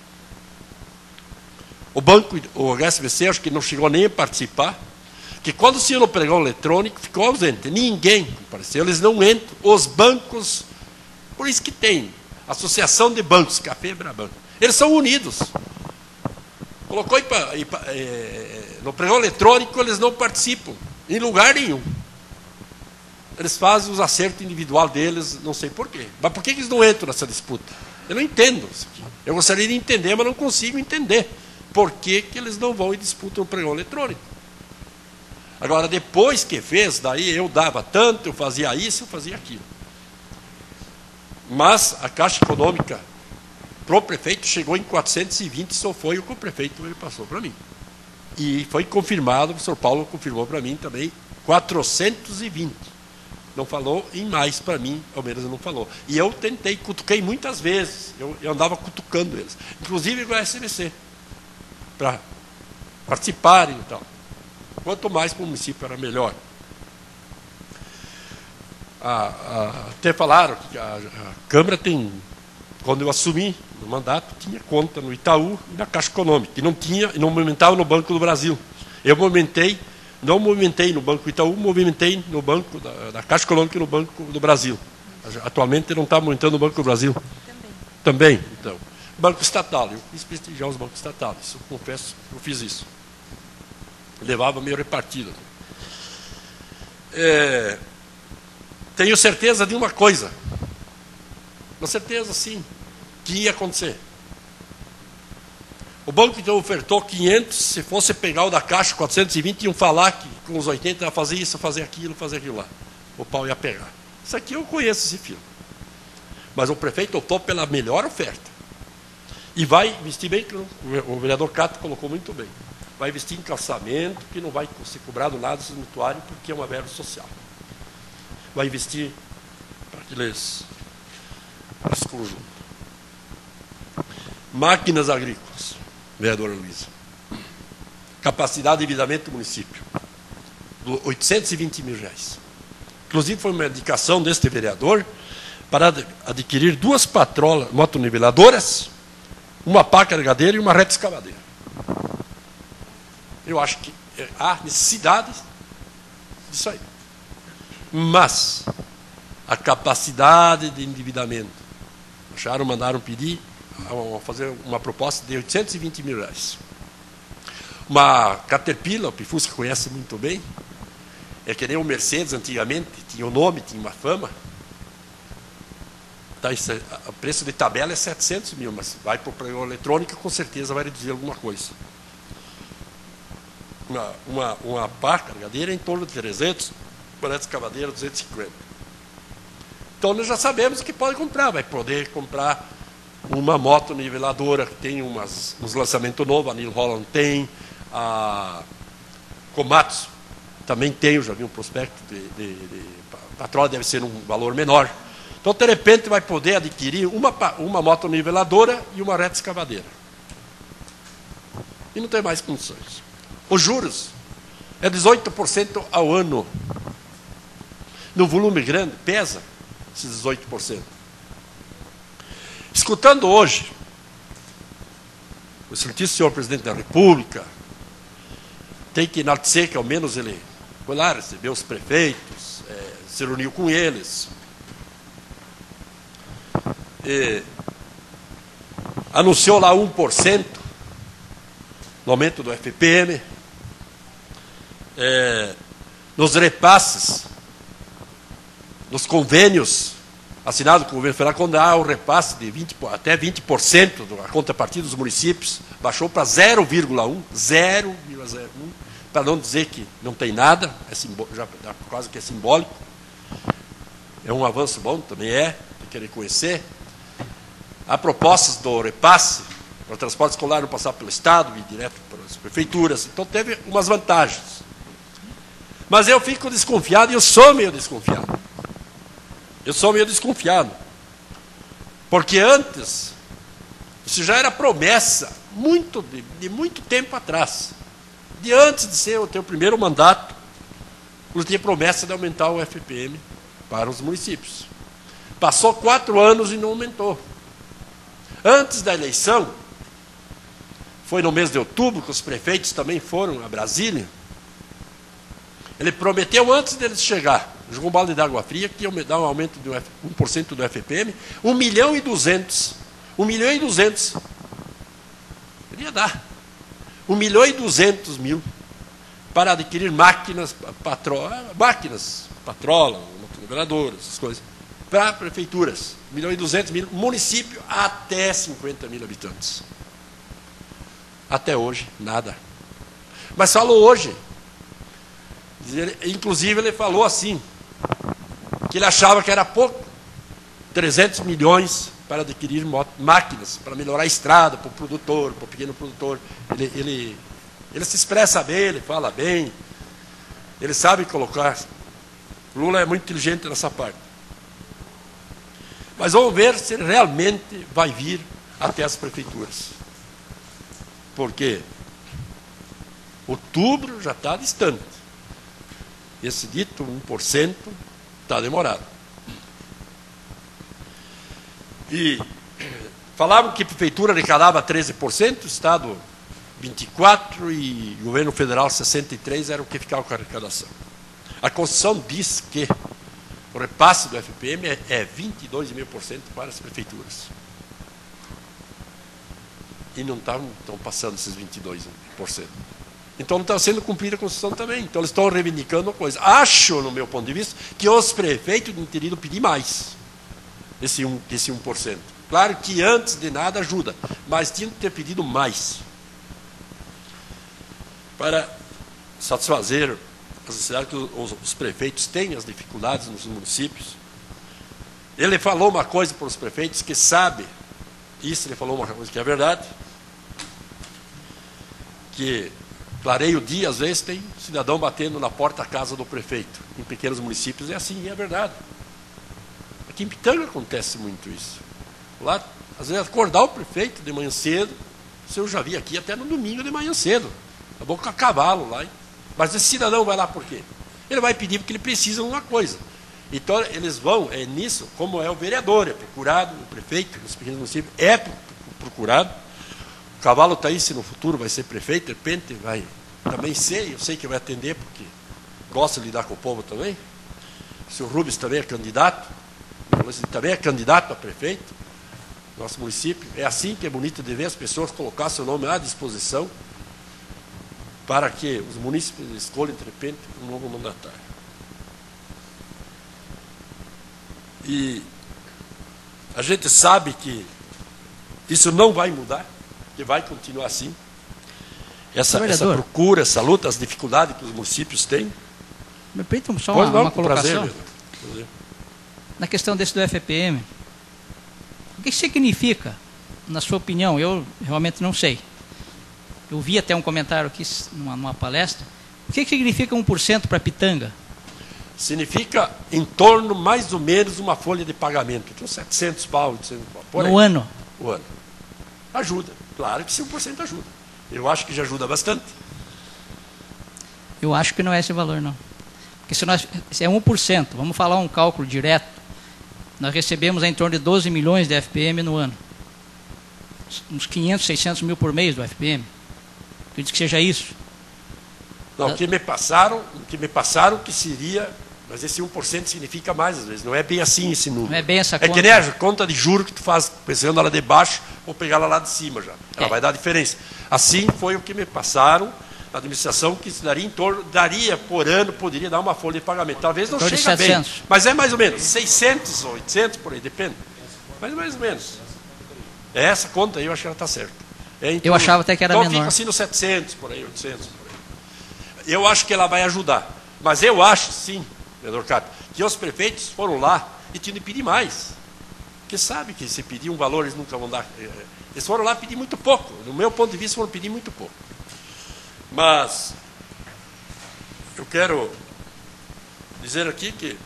O banco, o H S B C, acho que não chegou nem a participar, que quando se ia no pregão eletrônico, ficou ausente. Ninguém compareceu, eles não entram. Os bancos, por isso que tem Associação de Bancos, Café Brabanco, eles são unidos. Colocou ipa, ipa, é, no pregão eletrônico, eles não participam, em lugar nenhum. Eles fazem os acertos individual deles, não sei porquê. Mas por que eles não entram nessa disputa? Eu não entendo isso aqui. Eu gostaria de entender, mas não consigo entender. Por que, que eles não vão e disputam o pregão eletrônico? Agora, depois que fez, daí eu dava tanto, eu fazia isso, eu fazia aquilo. Mas a Caixa Econômica, para o prefeito, chegou em quatrocentos e vinte, só foi o que o prefeito ele passou para mim. E foi confirmado, o professor Paulo confirmou para mim também, quatrocentos e vinte. Não falou em mais para mim, ao menos não falou. E eu tentei, cutuquei muitas vezes, eu, eu andava cutucando eles, inclusive com a S B C, para participarem e tal. Quanto mais para o município era melhor. A, a, até falaram que a, a Câmara tem, quando eu assumi no mandato, tinha conta no Itaú e na Caixa Econômica, e não tinha, e não movimentava no Banco do Brasil. Eu movimentei, não movimentei no Banco Itaú, movimentei no Banco da, da Caixa Econômica e no Banco do Brasil. Atualmente não está movimentando no Banco do Brasil. Também. Também, então. Banco estatal, eu quis prestigiar os bancos estatais, isso, eu confesso, eu fiz isso. Levava meio repartido. É, tenho certeza de uma coisa, uma certeza sim, que ia acontecer. O banco então ofertou quinhentos, se fosse pegar o da Caixa, quatrocentos e vinte, iam falar que com os oitenta ia fazer isso, fazer aquilo, fazer aquilo lá. O pau ia pegar. Isso aqui eu conheço esse filme. Mas o prefeito optou pela melhor oferta. E vai investir bem, o vereador Cato colocou muito bem. Vai investir em calçamento, que não vai ser cobrado nada do mutuário, porque é uma verba social. Vai investir para aqueles excluídos. Máquinas agrícolas, vereadora Luísa. Capacidade de endividamento do município, oitocentos e vinte mil reais. Inclusive foi uma indicação deste vereador para adquirir duas patrolas motoniveladoras, uma pá carregadeira e uma reta escavadeira. Eu acho que há necessidade disso aí. Mas a capacidade de endividamento, acharam, mandaram pedir, fazer uma proposta de oitocentos e vinte mil reais. Uma Caterpillar, o Pifusca conhece muito bem, é que nem o Mercedes antigamente, tinha o um nome, tinha uma fama. Tá, isso é, o preço de tabela é setecentos mil, mas vai para o programa eletrônico, com certeza vai reduzir alguma coisa. Uma, uma, uma pá carregadeira em torno de trezentos, uma escavadeira duzentos e cinquenta. Então nós já sabemos que pode comprar, vai poder comprar uma moto niveladora que tem umas, uns lançamentos novos, a New Holland tem, a Komatsu também tem, eu já vi um prospecto de, de, de patroa, deve ser um valor menor. Então, de repente, vai poder adquirir uma, uma moto niveladora e uma reta escavadeira. E não tem mais condições. Os juros é dezoito por cento ao ano. No volume grande, pesa esses dezoito por cento. Escutando hoje o excelentíssimo senhor presidente da República, tem que enaltecer que ao menos ele foi lá, recebeu os prefeitos, é, se reuniu com eles, e anunciou lá um por cento no aumento do F P M, é, nos repasses, nos convênios assinados com o governo federal, quando há o repasse de vinte, até vinte por cento da contrapartida dos municípios, baixou para zero vírgula um, zero vírgula zero um, para não dizer que não tem nada, é simbó- já, já quase que é simbólico. É um avanço bom, também é, tem que reconhecer. Há propostas do repasse para o transporte escolar não passar pelo Estado e direto para as prefeituras, então teve umas vantagens. Mas eu fico desconfiado, e eu sou meio desconfiado. Eu sou meio desconfiado. Porque antes, isso já era promessa, muito, de, de muito tempo atrás. De antes de ser o teu primeiro mandato, eu tinha promessa de aumentar o F P M para os municípios. Passou quatro anos e não aumentou. Antes da eleição, foi no mês de outubro, que os prefeitos também foram a Brasília, ele prometeu antes deles chegar, jogou um balde de água fria, que ia dar um aumento de um por cento do F P M, um milhão e duzentos. um milhão e duzentos. Queria dar. um milhão e duzentos mil para adquirir máquinas, patrola, máquinas, patrola, motoniveladoras, essas coisas, para prefeituras. um milhão e duzentos mil, município até cinquenta mil habitantes. Até hoje, nada. Mas falou hoje Ele, inclusive, ele falou assim, que ele achava que era pouco, trezentos milhões para adquirir máquinas, para melhorar a estrada, para o produtor, para o pequeno produtor. Ele, ele, ele se expressa bem, ele fala bem, ele sabe colocar. Lula é muito inteligente nessa parte. Mas vamos ver se ele realmente vai vir até as prefeituras. Porque outubro já está distante. Esse dito um por cento está demorado. E falavam que a prefeitura arrecadava treze por cento, o Estado vinte e quatro por cento e o governo federal sessenta e três por cento era o que ficava com a arrecadação. A Constituição diz que o repasse do F P M é, é vinte e dois vírgula cinco por cento para as prefeituras. E não estão passando esses vinte e dois por cento. Então não está sendo cumprida a Constituição também. Então eles estão reivindicando uma coisa. Acho, no meu ponto de vista, que os prefeitos teriam que pedir mais. Esse um, esse um por cento. Claro que antes de nada ajuda, mas tinham que ter pedido mais. Para satisfazer as necessidades que os, os prefeitos têm, as dificuldades nos municípios. Ele falou uma coisa para os prefeitos que sabe, isso ele falou uma coisa que é verdade, que clareia o dia, às vezes tem cidadão batendo na porta da casa do prefeito. Em pequenos municípios é assim, e é verdade. Aqui em Pitanga acontece muito isso. Lá, às vezes, acordar o prefeito de manhã cedo, isso eu já vi aqui até no domingo de manhã cedo. A boca a cavalo lá. Mas esse cidadão vai lá por quê? Ele vai pedir porque ele precisa de uma coisa. Então, eles vão, é nisso, como é o vereador, é procurado, o prefeito, nos pequenos municípios, é procurado. O cavalo está aí, se no futuro vai ser prefeito, de repente vai também ser, eu sei que vai atender, porque gosta de lidar com o povo também. O senhor Rubens também é candidato, ele também é candidato a prefeito, nosso município. É assim que é bonito de ver as pessoas colocar seu nome à disposição para que os munícipes escolham, de repente, um novo mandatário. E a gente sabe que isso não vai mudar, que vai continuar assim. Essa, essa procura, essa luta, as dificuldades que os municípios têm. Me permita só Pois uma, não, uma com colocação. prazer, prazer. Na questão desse do F P M, o que significa, na sua opinião? Eu realmente não sei. Eu vi até um comentário aqui numa, numa palestra. O que significa um por cento para Pitanga? Significa em torno, mais ou menos, uma folha de pagamento. Então, setecentos pau, oitocentos pau. Por no aí. ano? O ano. Ajuda. Claro que cinco por cento ajuda. Eu acho que já ajuda bastante. Eu acho que não é esse valor, não. Porque se, nós, se é um por cento, vamos falar um cálculo direto, nós recebemos em torno de doze milhões de F P M no ano. Uns quinhentos, seiscentos mil por mês do F P M. Eu disse que seja isso. Não, o que me passaram, o que me passaram que seria, mas esse um por cento significa mais às vezes, não é bem assim esse número. Não é bem essa é conta. É que nem a conta de juros que tu faz, pensando ela de baixo, ou pegar ela lá de cima já. Ela é. vai dar diferença. Assim foi o que me passaram, a administração que se daria em torno, daria por ano, poderia dar uma folha de pagamento. Talvez não chega bem, mas é mais ou menos, seiscentos, oitocentos, por aí, depende. Mas mais ou menos. É essa conta aí, eu acho que ela está certa. É eu achava até que era então menor. Então fica assim nos setecentos, por aí, oitocentos, por aí. Eu acho que ela vai ajudar. Mas eu acho, sim, vereador Cato, que os prefeitos foram lá e tinham de pedir mais. Porque sabe que se pedir um valor, eles nunca vão dar. Eles foram lá pedir muito pouco. Do meu ponto de vista, foram pedir muito pouco. Mas eu quero dizer aqui que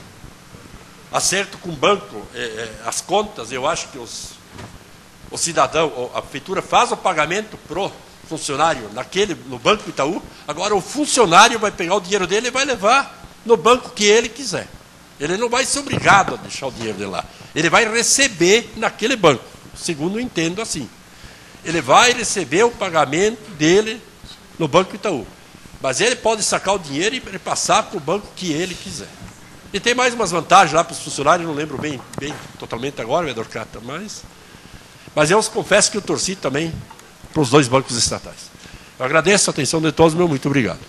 acerto com o banco, é, é, as contas, eu acho que os, o cidadão, a prefeitura faz o pagamento pro funcionário naquele, no Banco Itaú, agora o funcionário vai pegar o dinheiro dele e vai levar no banco que ele quiser. Ele não vai ser obrigado a deixar o dinheiro dele lá. Ele vai receber naquele banco, segundo eu entendo assim. Ele vai receber o pagamento dele no Banco Itaú. Mas ele pode sacar o dinheiro e passar para o banco que ele quiser. E tem mais umas vantagens lá para os funcionários, não lembro bem, bem totalmente agora, vereador Cata, mas, mas eu confesso que eu torci também para os dois bancos estatais. Eu agradeço a atenção de todos, meu muito obrigado.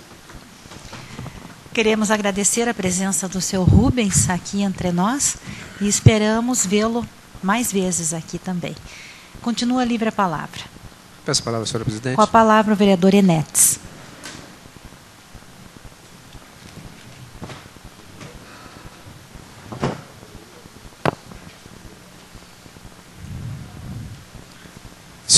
Queremos agradecer a presença do seu Rubens aqui entre nós e esperamos vê-lo mais vezes aqui também. Continua livre a palavra. Peço a palavra, senhora presidente. Com a palavra, o vereador Enetes.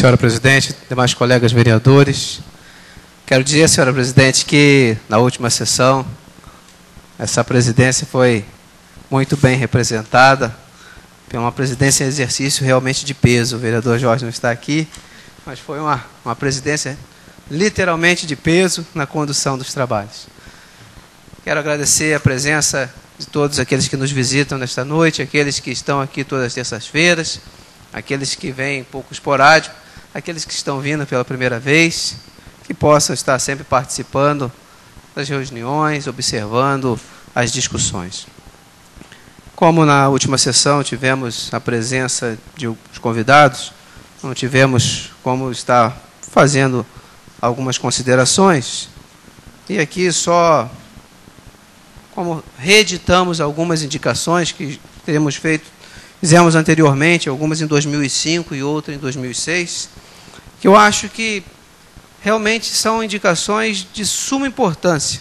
senhora presidente, demais colegas vereadores. Quero dizer, senhora presidente, que na última sessão essa presidência foi muito bem representada, foi uma presidência em exercício realmente de peso. O vereador Jorge não está aqui, mas foi uma, uma presidência literalmente de peso na condução dos trabalhos. Quero agradecer a presença de todos aqueles que nos visitam nesta noite, aqueles que estão aqui todas as terças-feiras, aqueles que vêm pouco esporádico, aqueles que estão vindo pela primeira vez, que possam estar sempre participando das reuniões, observando as discussões. Como na última sessão tivemos a presença de os convidados, não tivemos como estar fazendo algumas considerações, e aqui só como reeditamos algumas indicações que temos feito, fizemos anteriormente, algumas em dois mil e cinco e outras em dois mil e seis, que eu acho que realmente são indicações de suma importância.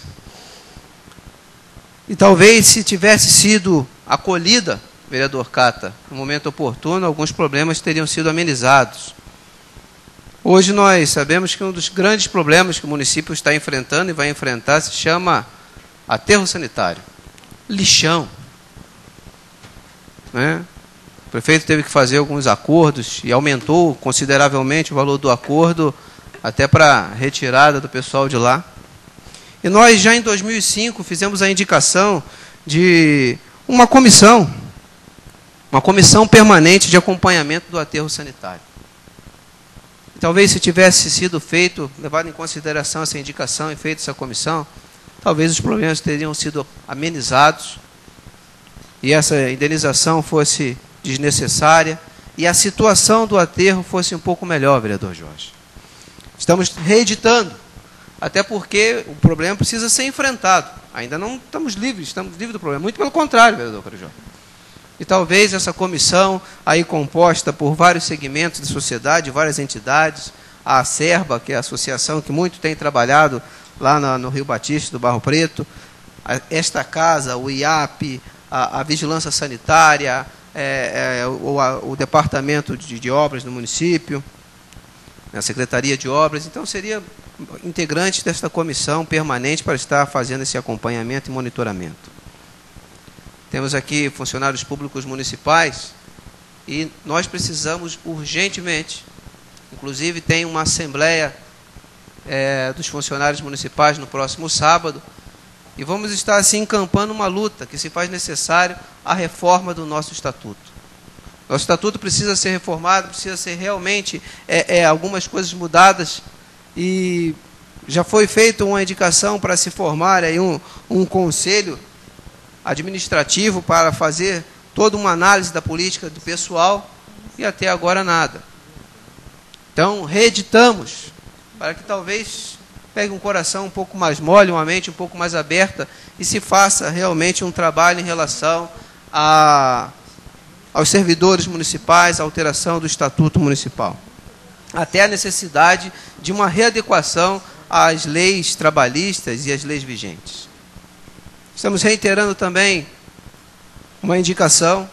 E talvez, se tivesse sido acolhida, vereador Cata, no momento oportuno, alguns problemas teriam sido amenizados. Hoje nós sabemos que um dos grandes problemas que o município está enfrentando e vai enfrentar se chama aterro sanitário, lixão. Né? O prefeito teve que fazer alguns acordos e aumentou consideravelmente o valor do acordo até para retirada do pessoal de lá. E nós já em dois mil e cinco fizemos a indicação de uma comissão, uma comissão permanente de acompanhamento do aterro sanitário. E talvez se tivesse sido feito, levado em consideração essa indicação e feito essa comissão, talvez os problemas teriam sido amenizados e essa indenização fosse desnecessária e a situação do aterro fosse um pouco melhor, vereador Jorge. Estamos reeditando, até porque o problema precisa ser enfrentado. Ainda não estamos livres, estamos livres do problema. Muito pelo contrário, vereador Carajó. E talvez essa comissão, aí composta por vários segmentos da sociedade, várias entidades, a ACERBA, que é a associação que muito tem trabalhado lá no, no Rio Batista, do Barro Preto, a, esta casa, o I A P, a, a Vigilância Sanitária, é, é, o, a, o Departamento de, de Obras no município, a Secretaria de Obras, então seria integrante desta comissão permanente para estar fazendo esse acompanhamento e monitoramento. Temos aqui funcionários públicos municipais e nós precisamos urgentemente, inclusive tem uma assembleia é, dos funcionários municipais no próximo sábado, e vamos estar assim encampando uma luta que se faz necessário a reforma do nosso estatuto. Nosso estatuto precisa ser reformado, precisa ser realmente é, é, algumas coisas mudadas, e já foi feita uma indicação para se formar aí um, um conselho administrativo para fazer toda uma análise da política do pessoal, e até agora nada. Então, reeditamos, para que talvez pegue um coração um pouco mais mole, uma mente um pouco mais aberta, e se faça realmente um trabalho em relação a... aos servidores municipais, a alteração do Estatuto Municipal. Até a necessidade de uma readequação às leis trabalhistas e às leis vigentes. Estamos reiterando também uma indicação,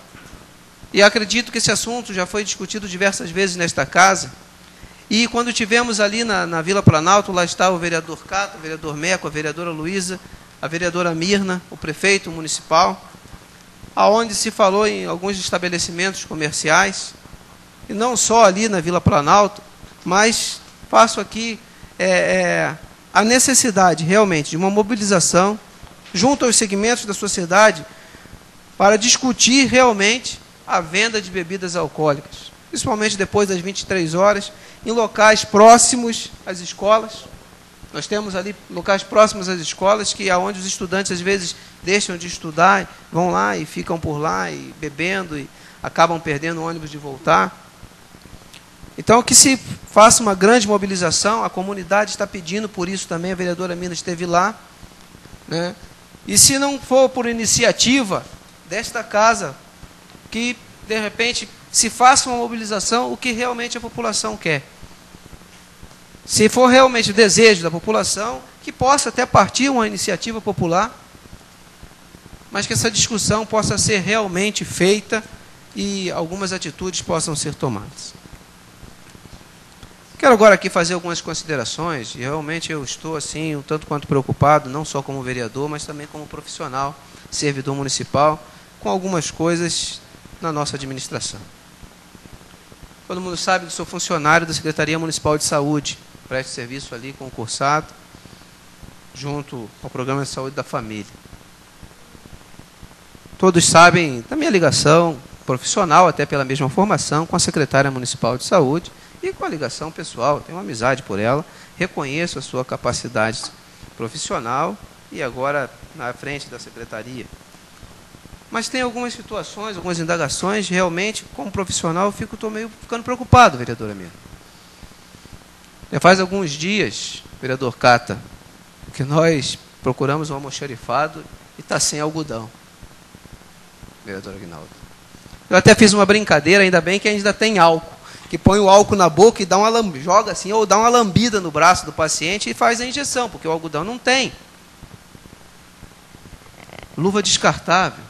e acredito que esse assunto já foi discutido diversas vezes nesta casa, e quando tivemos ali na, na Vila Planalto, lá está o vereador Cato, o vereador Meco, a vereadora Luísa, a vereadora Mirna, o prefeito municipal, aonde se falou em alguns estabelecimentos comerciais, e não só ali na Vila Planalto, mas faço aqui é, é, a necessidade realmente de uma mobilização junto aos segmentos da sociedade para discutir realmente a venda de bebidas alcoólicas, principalmente depois das vinte e três horas, em locais próximos às escolas. Nós temos ali locais próximos às escolas, que é onde os estudantes às vezes deixam de estudar, vão lá e ficam por lá, e bebendo, e acabam perdendo o ônibus de voltar. Então, que se faça uma grande mobilização, a comunidade está pedindo por isso também, a vereadora Mina esteve lá, né? E se não for por iniciativa desta casa, que de repente se faça uma mobilização, o que realmente a população quer. Se for realmente o desejo da população, que possa até partir uma iniciativa popular, mas que essa discussão possa ser realmente feita e algumas atitudes possam ser tomadas. Quero agora aqui fazer algumas considerações, e realmente eu estou assim um tanto quanto preocupado, não só como vereador, mas também como profissional, servidor municipal, com algumas coisas na nossa administração. Todo mundo sabe que sou funcionário da Secretaria Municipal de Saúde, presto serviço ali concursado, junto ao Programa de Saúde da Família. Todos sabem da minha ligação profissional, até pela mesma formação, com a Secretária Municipal de Saúde, e com a ligação pessoal, tenho uma amizade por ela, reconheço a sua capacidade profissional e agora na frente da Secretaria. Mas tem algumas situações, algumas indagações, realmente, como profissional, eu fico, estou meio ficando preocupado, vereadora Mira. Já faz alguns dias, vereador Cata, que nós procuramos um almoxarifado e está sem algodão, vereador Aguinaldo. Eu até fiz uma brincadeira, ainda bem que ainda tem álcool, que põe o álcool na boca e dá uma joga assim, ou dá uma lambida no braço do paciente e faz a injeção, porque o algodão não tem. Luva descartável.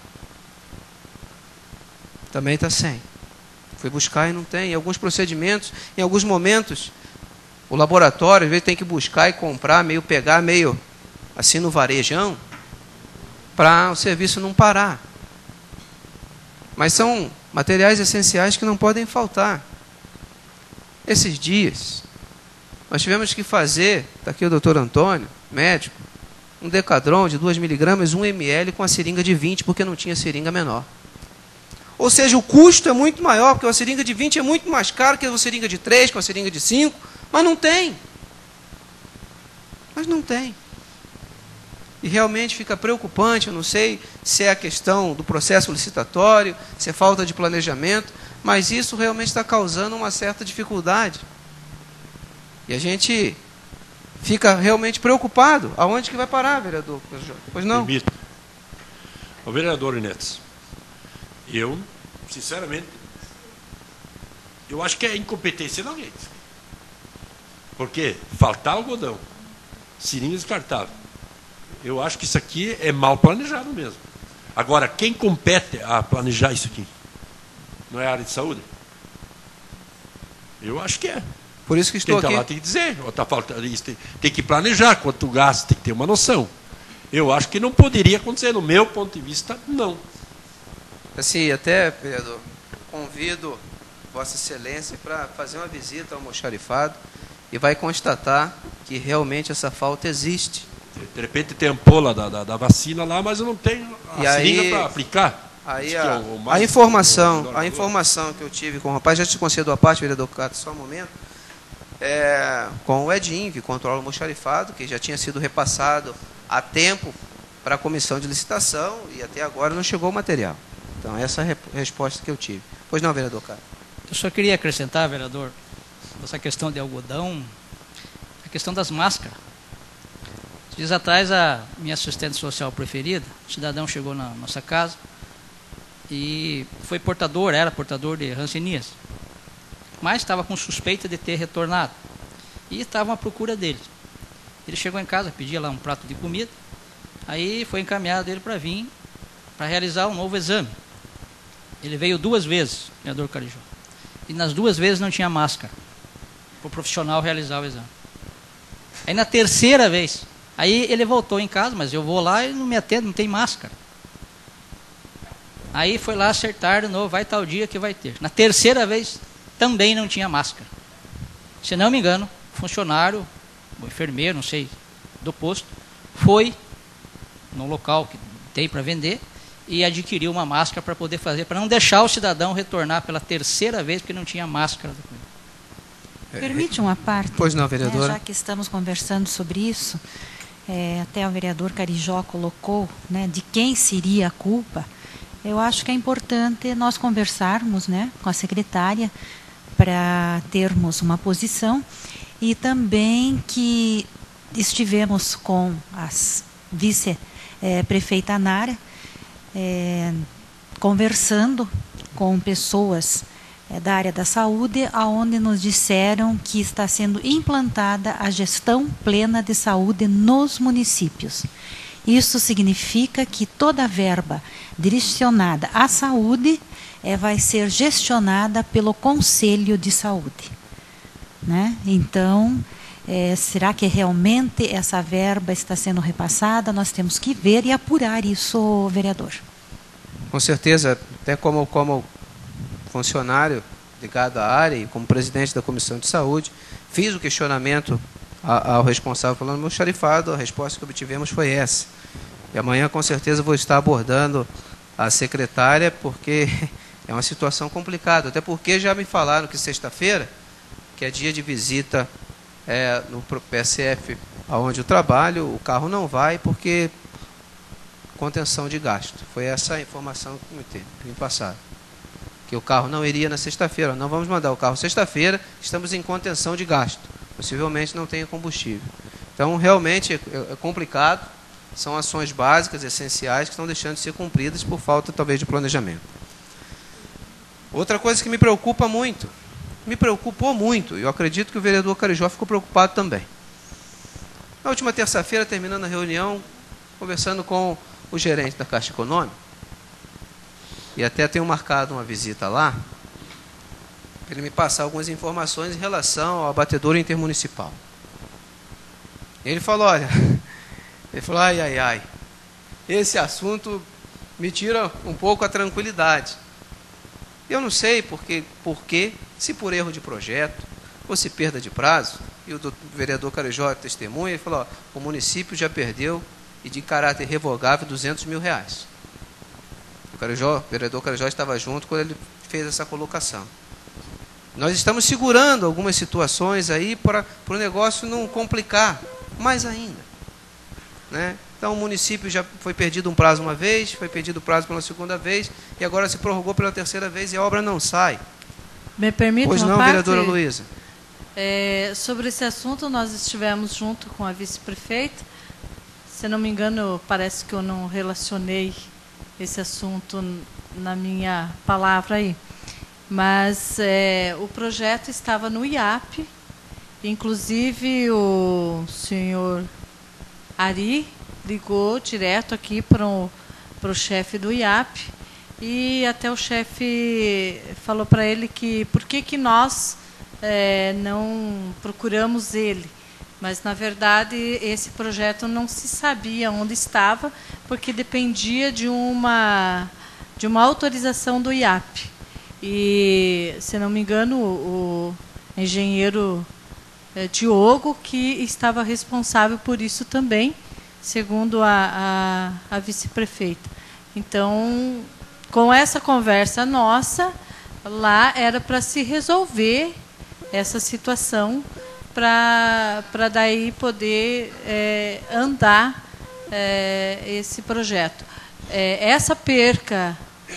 Também está sem. Fui buscar e não tem. Em alguns procedimentos, em alguns momentos, o laboratório, às vezes, tem que buscar e comprar, meio pegar, meio assim no varejão, para o serviço não parar. Mas são materiais essenciais que não podem faltar. Esses dias, nós tivemos que fazer, está aqui o doutor Antônio, médico, um Decadron de dois miligramas, um mililitro com a seringa de vinte, porque não tinha seringa menor. Ou seja, o custo é muito maior, porque a seringa de vinte é muito mais cara que a seringa de três, com a seringa de cinco, mas não tem. Mas não tem. E realmente fica preocupante, eu não sei se é a questão do processo licitatório, se é falta de planejamento, mas isso realmente está causando uma certa dificuldade. E a gente fica realmente preocupado. Aonde que vai parar, vereador? Pois não? Permito. O vereador Inetes, eu, sinceramente, eu acho que é incompetência de alguém. Porque faltar algodão, seringa descartável, eu acho que isso aqui é mal planejado mesmo. Agora, quem compete a planejar isso aqui? Não é a área de saúde? Eu acho que é. Por isso que estou quem tá aqui. Lá tem que dizer, ou tá faltando isso, tem, tem que planejar quanto gasta, tem que ter uma noção. Eu acho que não poderia acontecer, no meu ponto de vista, não. Assim, até, vereador, convido Vossa Excelência para fazer uma visita ao almoxarifado e vai constatar que realmente essa falta existe. De repente tem ampola da, da, da vacina lá, mas eu não tenho a E seringa aí- para aplicar. Aí Isso que a, é o a mais- informação, o- o- a informação que eu tive com o rapaz, já te concedo a parte, vereador Cato, só um momento, é, com o Edinho, que controla o almoxarifado, que já tinha sido repassado a tempo para a comissão de licitação e até agora não chegou o material. Então, essa é a rep- resposta que eu tive. Pois não, vereador Cato? Eu só queria acrescentar, vereador, essa questão de algodão, a questão das máscaras. Dias atrás, a minha assistente social preferida, o cidadão chegou na nossa casa e foi portador, era portador de hanseníase, mas estava com suspeita de ter retornado e estavam à procura dele. Ele chegou em casa, pedia lá um prato de comida, aí foi encaminhado ele para vir para realizar um novo exame. Ele veio duas vezes, vereador Carijó, e nas duas vezes não tinha máscara para o profissional realizar o exame. Aí na terceira vez, aí ele voltou em casa, mas eu vou lá e não me atendo, não tem máscara. Aí foi lá acertar de novo, vai tal dia que vai ter. Na terceira vez, também não tinha máscara. Se não me engano, o funcionário, o enfermeiro, não sei, do posto, foi no local que tem para vender e adquiriu uma máscara para poder fazer, para não deixar o cidadão retornar pela terceira vez, porque não tinha máscara. Permite uma parte? Pois não, né, vereadora. já que estamos conversando sobre isso, é, até o vereador Carijó colocou, né, de quem seria a culpa. Eu acho que é importante nós conversarmos, né, com a secretária para termos uma posição e também que estivemos com a vice-prefeita Nara é, conversando com pessoas é, da área da saúde, aonde nos disseram que está sendo implantada a gestão plena de saúde nos municípios. Isso significa que toda a verba direcionada à saúde é, vai ser gestionada pelo Conselho de Saúde. né? Então, é, será que realmente essa verba está sendo repassada? Nós temos que ver e apurar isso, vereador. Com certeza, até como, como funcionário ligado à área e como presidente da Comissão de Saúde, fiz o questionamento ao responsável pelo almoxarifado, a resposta que obtivemos foi essa. E amanhã, com certeza, vou estar abordando a secretária, porque é uma situação complicada. Até porque já me falaram que sexta-feira, que é dia de visita é, no P S F, onde eu trabalho, o carro não vai, porque contenção de gasto. Foi essa a informação que me, teve, que me passaram. Que o carro não iria na sexta-feira. Não vamos mandar o carro sexta-feira, estamos em contenção de gasto. Possivelmente não tenha combustível. Então, realmente é, é complicado. São ações básicas, essenciais, que estão deixando de ser cumpridas por falta, talvez, de planejamento. Outra coisa que me preocupa muito, me preocupou muito, e eu acredito que o vereador Carijó ficou preocupado também. Na última terça-feira, terminando a reunião, conversando com o gerente da Caixa Econômica, e até tenho marcado uma visita lá, para ele me passar algumas informações em relação ao abatedouro intermunicipal. Ele falou, olha, ele falou, ai, ai, ai, esse assunto me tira um pouco a tranquilidade. Eu não sei porque, porque, se por erro de projeto, ou se perda de prazo, e o vereador Carijó testemunha, ele falou, ó, o município já perdeu, e de caráter revogável, duzentos mil reais. O, Carijó, o vereador Carijó estava junto quando ele fez essa colocação. Nós estamos segurando algumas situações aí para o negócio não complicar mais ainda, né? Então o município já foi perdido um prazo uma vez, foi perdido o prazo pela segunda vez, e agora se prorrogou pela terceira vez e a obra não sai. Me permite pois uma não, parte? vereadora Luísa? É, sobre esse assunto, nós estivemos junto com a vice-prefeita. Se não me engano, parece que eu não relacionei esse assunto na minha palavra aí. Mas é, o projeto estava no I A P, inclusive o senhor Ari ligou direto aqui para o chefe do I A P, e até o chefe falou para ele que por que, que nós é, não procuramos ele. Mas, na verdade, esse projeto não se sabia onde estava, porque dependia de uma, de uma autorização do I A P. E, se não me engano, o, o engenheiro é, Diogo, que estava responsável por isso também, segundo a, a, a vice-prefeita. Então, com essa conversa nossa, lá era para se resolver essa situação, para daí poder é, andar é, esse projeto. É, essa perca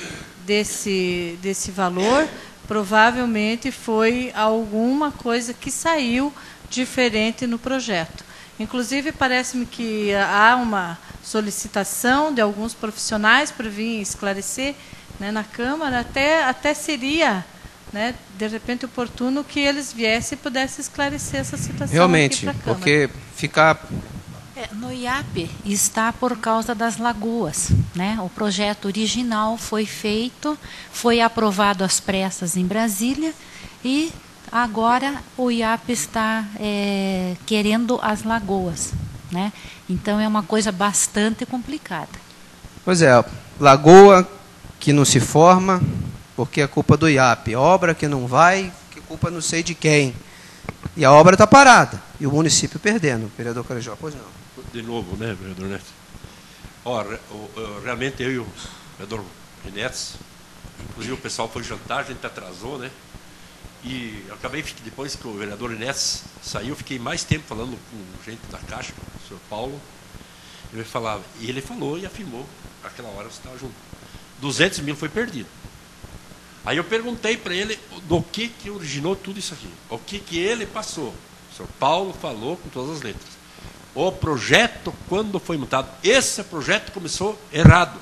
desse, desse valor provavelmente foi alguma coisa que saiu diferente no projeto. Inclusive, parece-me que há uma solicitação de alguns profissionais para vir esclarecer, né, na Câmara. Até, até seria, né, de repente, oportuno que eles viessem e pudessem esclarecer essa situação. Realmente, aqui pra porque ficar... É, no I A P está por causa das lagoas, né? O projeto original foi feito, foi aprovado às pressas em Brasília, e agora o I A P está é, querendo as lagoas, né? Então é uma coisa bastante complicada. Pois é, lagoa que não se forma, porque é culpa do I A P. Obra que não vai, que culpa não sei de quem. E a obra está parada, e o município perdendo. Vereador Carijó, pois não. De novo, né, vereador Neto? Ó, realmente eu e o vereador Neto, inclusive o pessoal foi jantar, a gente atrasou, né? E eu acabei, depois que o vereador Neto saiu, fiquei mais tempo falando com gente da Caixa, com o senhor Paulo. Ele falava, e ele falou e afirmou, naquela hora você estava junto, duzentos mil foi perdido. Aí eu perguntei para ele do que, que originou tudo isso aqui, o que, que ele passou. O senhor Paulo falou com todas as letras. O projeto, quando foi montado, esse projeto começou errado.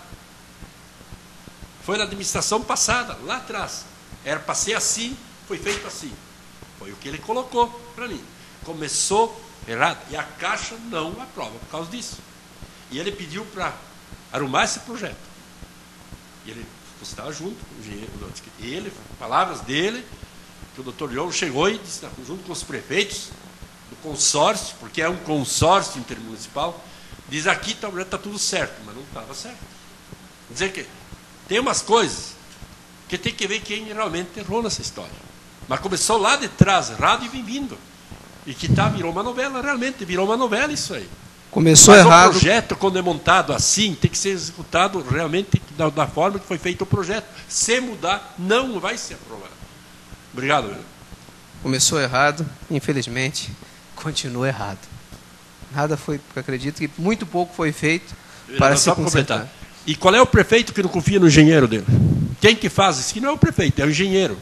Foi na administração passada, lá atrás. Era para ser assim, foi feito assim. Foi o que ele colocou para mim. Começou errado. E a Caixa não aprova por causa disso. E ele pediu para arrumar esse projeto. E ele, você estava junto, o engenheiro, ele, palavras dele, que o doutor Diogo chegou e disse, junto com os prefeitos do consórcio, porque é um consórcio intermunicipal, diz aqui está tá tudo certo, mas não estava certo. Quer dizer que tem umas coisas que tem que ver quem realmente errou nessa história. Mas começou lá de trás, errado e vem vindo. E que tá, virou uma novela, realmente, virou uma novela isso aí. Começou Mas errado. o projeto, quando é montado assim, tem que ser executado realmente da, da forma que foi feito o projeto. Se mudar, não vai ser aprovado. Obrigado. Velho. Começou errado, infelizmente, continua errado. Nada foi, acredito que muito pouco foi feito para se consertar. E qual é o prefeito que não confia no engenheiro dele? Quem que faz isso? Que não é o prefeito, é o engenheiro.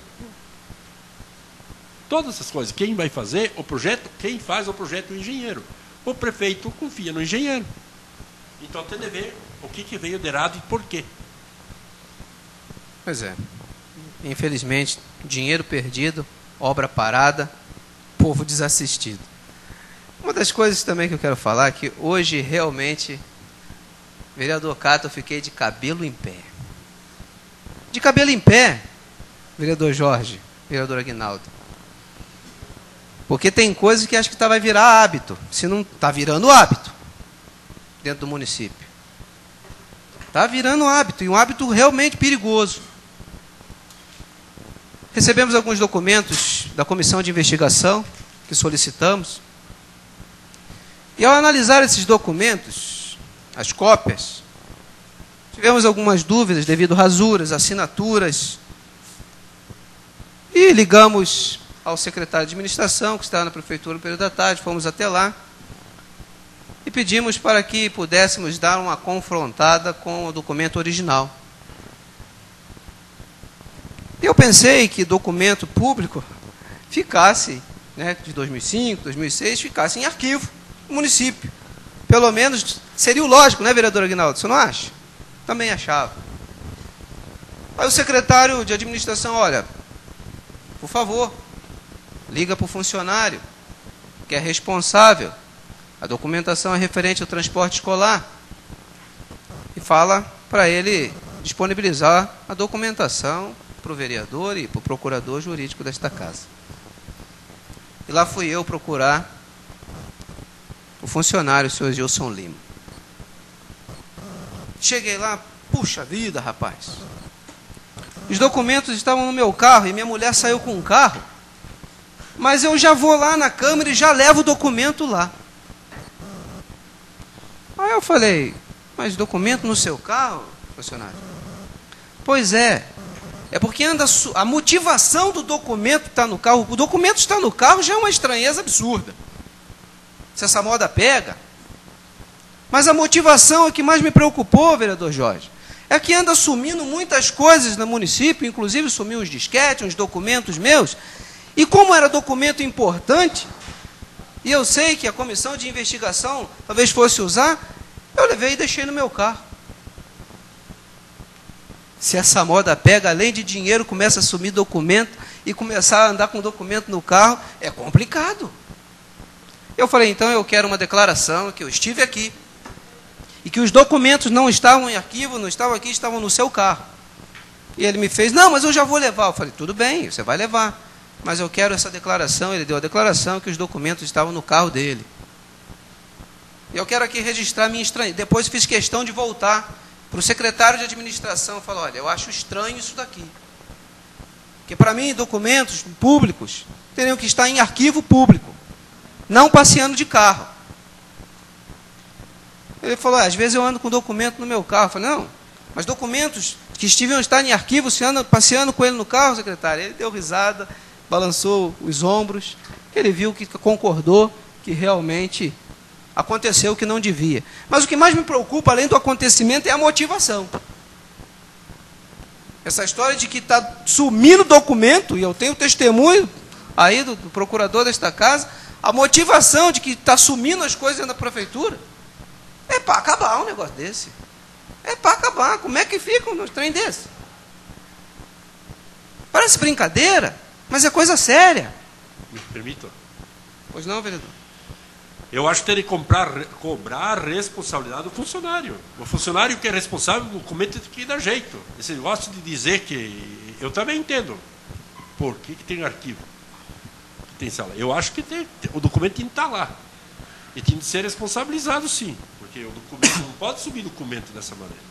Todas essas coisas. Quem vai fazer o projeto, quem faz o projeto é o engenheiro. O prefeito confia no engenheiro. Então tem de ver o que, que veio de errado e por quê. Pois é. Infelizmente, dinheiro perdido, obra parada, povo desassistido. Uma das coisas também que eu quero falar é que hoje realmente, vereador Cato, eu fiquei de cabelo em pé. De cabelo em pé, vereador Jorge, vereador Aguinaldo. Porque tem coisas que acho que tá, vai virar hábito. Se não está virando hábito dentro do município. Está virando hábito, e um hábito realmente perigoso. Recebemos alguns documentos da comissão de investigação que solicitamos. E ao analisar esses documentos, as cópias, tivemos algumas dúvidas devido a rasuras, assinaturas. E ligamos ao secretário de administração, que estava na prefeitura no período da tarde, fomos até lá e pedimos para que pudéssemos dar uma confrontada com o documento original. Eu pensei que documento público ficasse, né, de dois mil e cinco, dois mil e seis, ficasse em arquivo no município. Pelo menos seria o lógico, né, vereador Aguinaldo? Você não acha? Também achava. Aí o secretário de administração, olha, por favor, liga para o funcionário, que é responsável. A documentação é referente ao transporte escolar. E fala para ele disponibilizar a documentação para o vereador e para o procurador jurídico desta casa. E lá fui eu procurar o funcionário, o senhor Gilson Lima. Cheguei lá, puxa vida, rapaz. Os documentos estavam no meu carro e minha mulher saiu com um carro. Mas eu já vou lá na Câmara e já levo o documento lá. Aí eu falei, mas documento no seu carro, funcionário? Pois é, é porque anda a motivação do documento está no carro. O documento está no carro já é uma estranheza absurda. Se essa moda pega. Mas a motivação é que mais me preocupou, vereador Jorge, é que anda sumindo muitas coisas no município, inclusive sumiu uns disquetes, uns documentos meus. E como era documento importante, e eu sei que a comissão de investigação talvez fosse usar, eu levei e deixei no meu carro. Se essa moda pega, além de dinheiro, começa a sumir documento e começar a andar com documento no carro, é complicado. Eu falei, então eu quero uma declaração que eu estive aqui e que os documentos não estavam em arquivo, não estavam aqui, estavam no seu carro. E ele me fez, não, mas eu já vou levar. Eu falei, tudo bem, você vai levar. Mas eu quero essa declaração. Ele deu a declaração que os documentos estavam no carro dele. E eu quero aqui registrar minha estranheza. Depois fiz questão de voltar para o secretário de administração. Eu falo, olha, eu acho estranho isso daqui. Porque para mim, documentos públicos teriam que estar em arquivo público, não passeando de carro. Ele falou, ah, às vezes eu ando com documento no meu carro. Eu falei, não, mas documentos que estiveram estar em arquivo, você anda passeando com ele no carro, secretário? Ele deu risada, balançou os ombros, ele viu que concordou que realmente aconteceu o que não devia. Mas o que mais me preocupa, além do acontecimento, é a motivação. Essa história de que está sumindo documento, e eu tenho testemunho aí do, do procurador desta casa, a motivação de que está sumindo as coisas dentro da prefeitura, é para acabar um negócio desse. É para acabar. Como é que fica um trem desse? Parece brincadeira, mas é coisa séria. Me permita? Pois não, vereador? Eu acho que tem que comprar, cobrar a responsabilidade do funcionário. O funcionário que é responsável, o documento tem que dar jeito. Esse negócio de dizer que... Eu também entendo. Por que, que tem arquivo? Tem sala. Eu acho que tem, o documento tem que estar lá. E tem que ser responsabilizado, sim. Porque o documento não pode subir documento dessa maneira.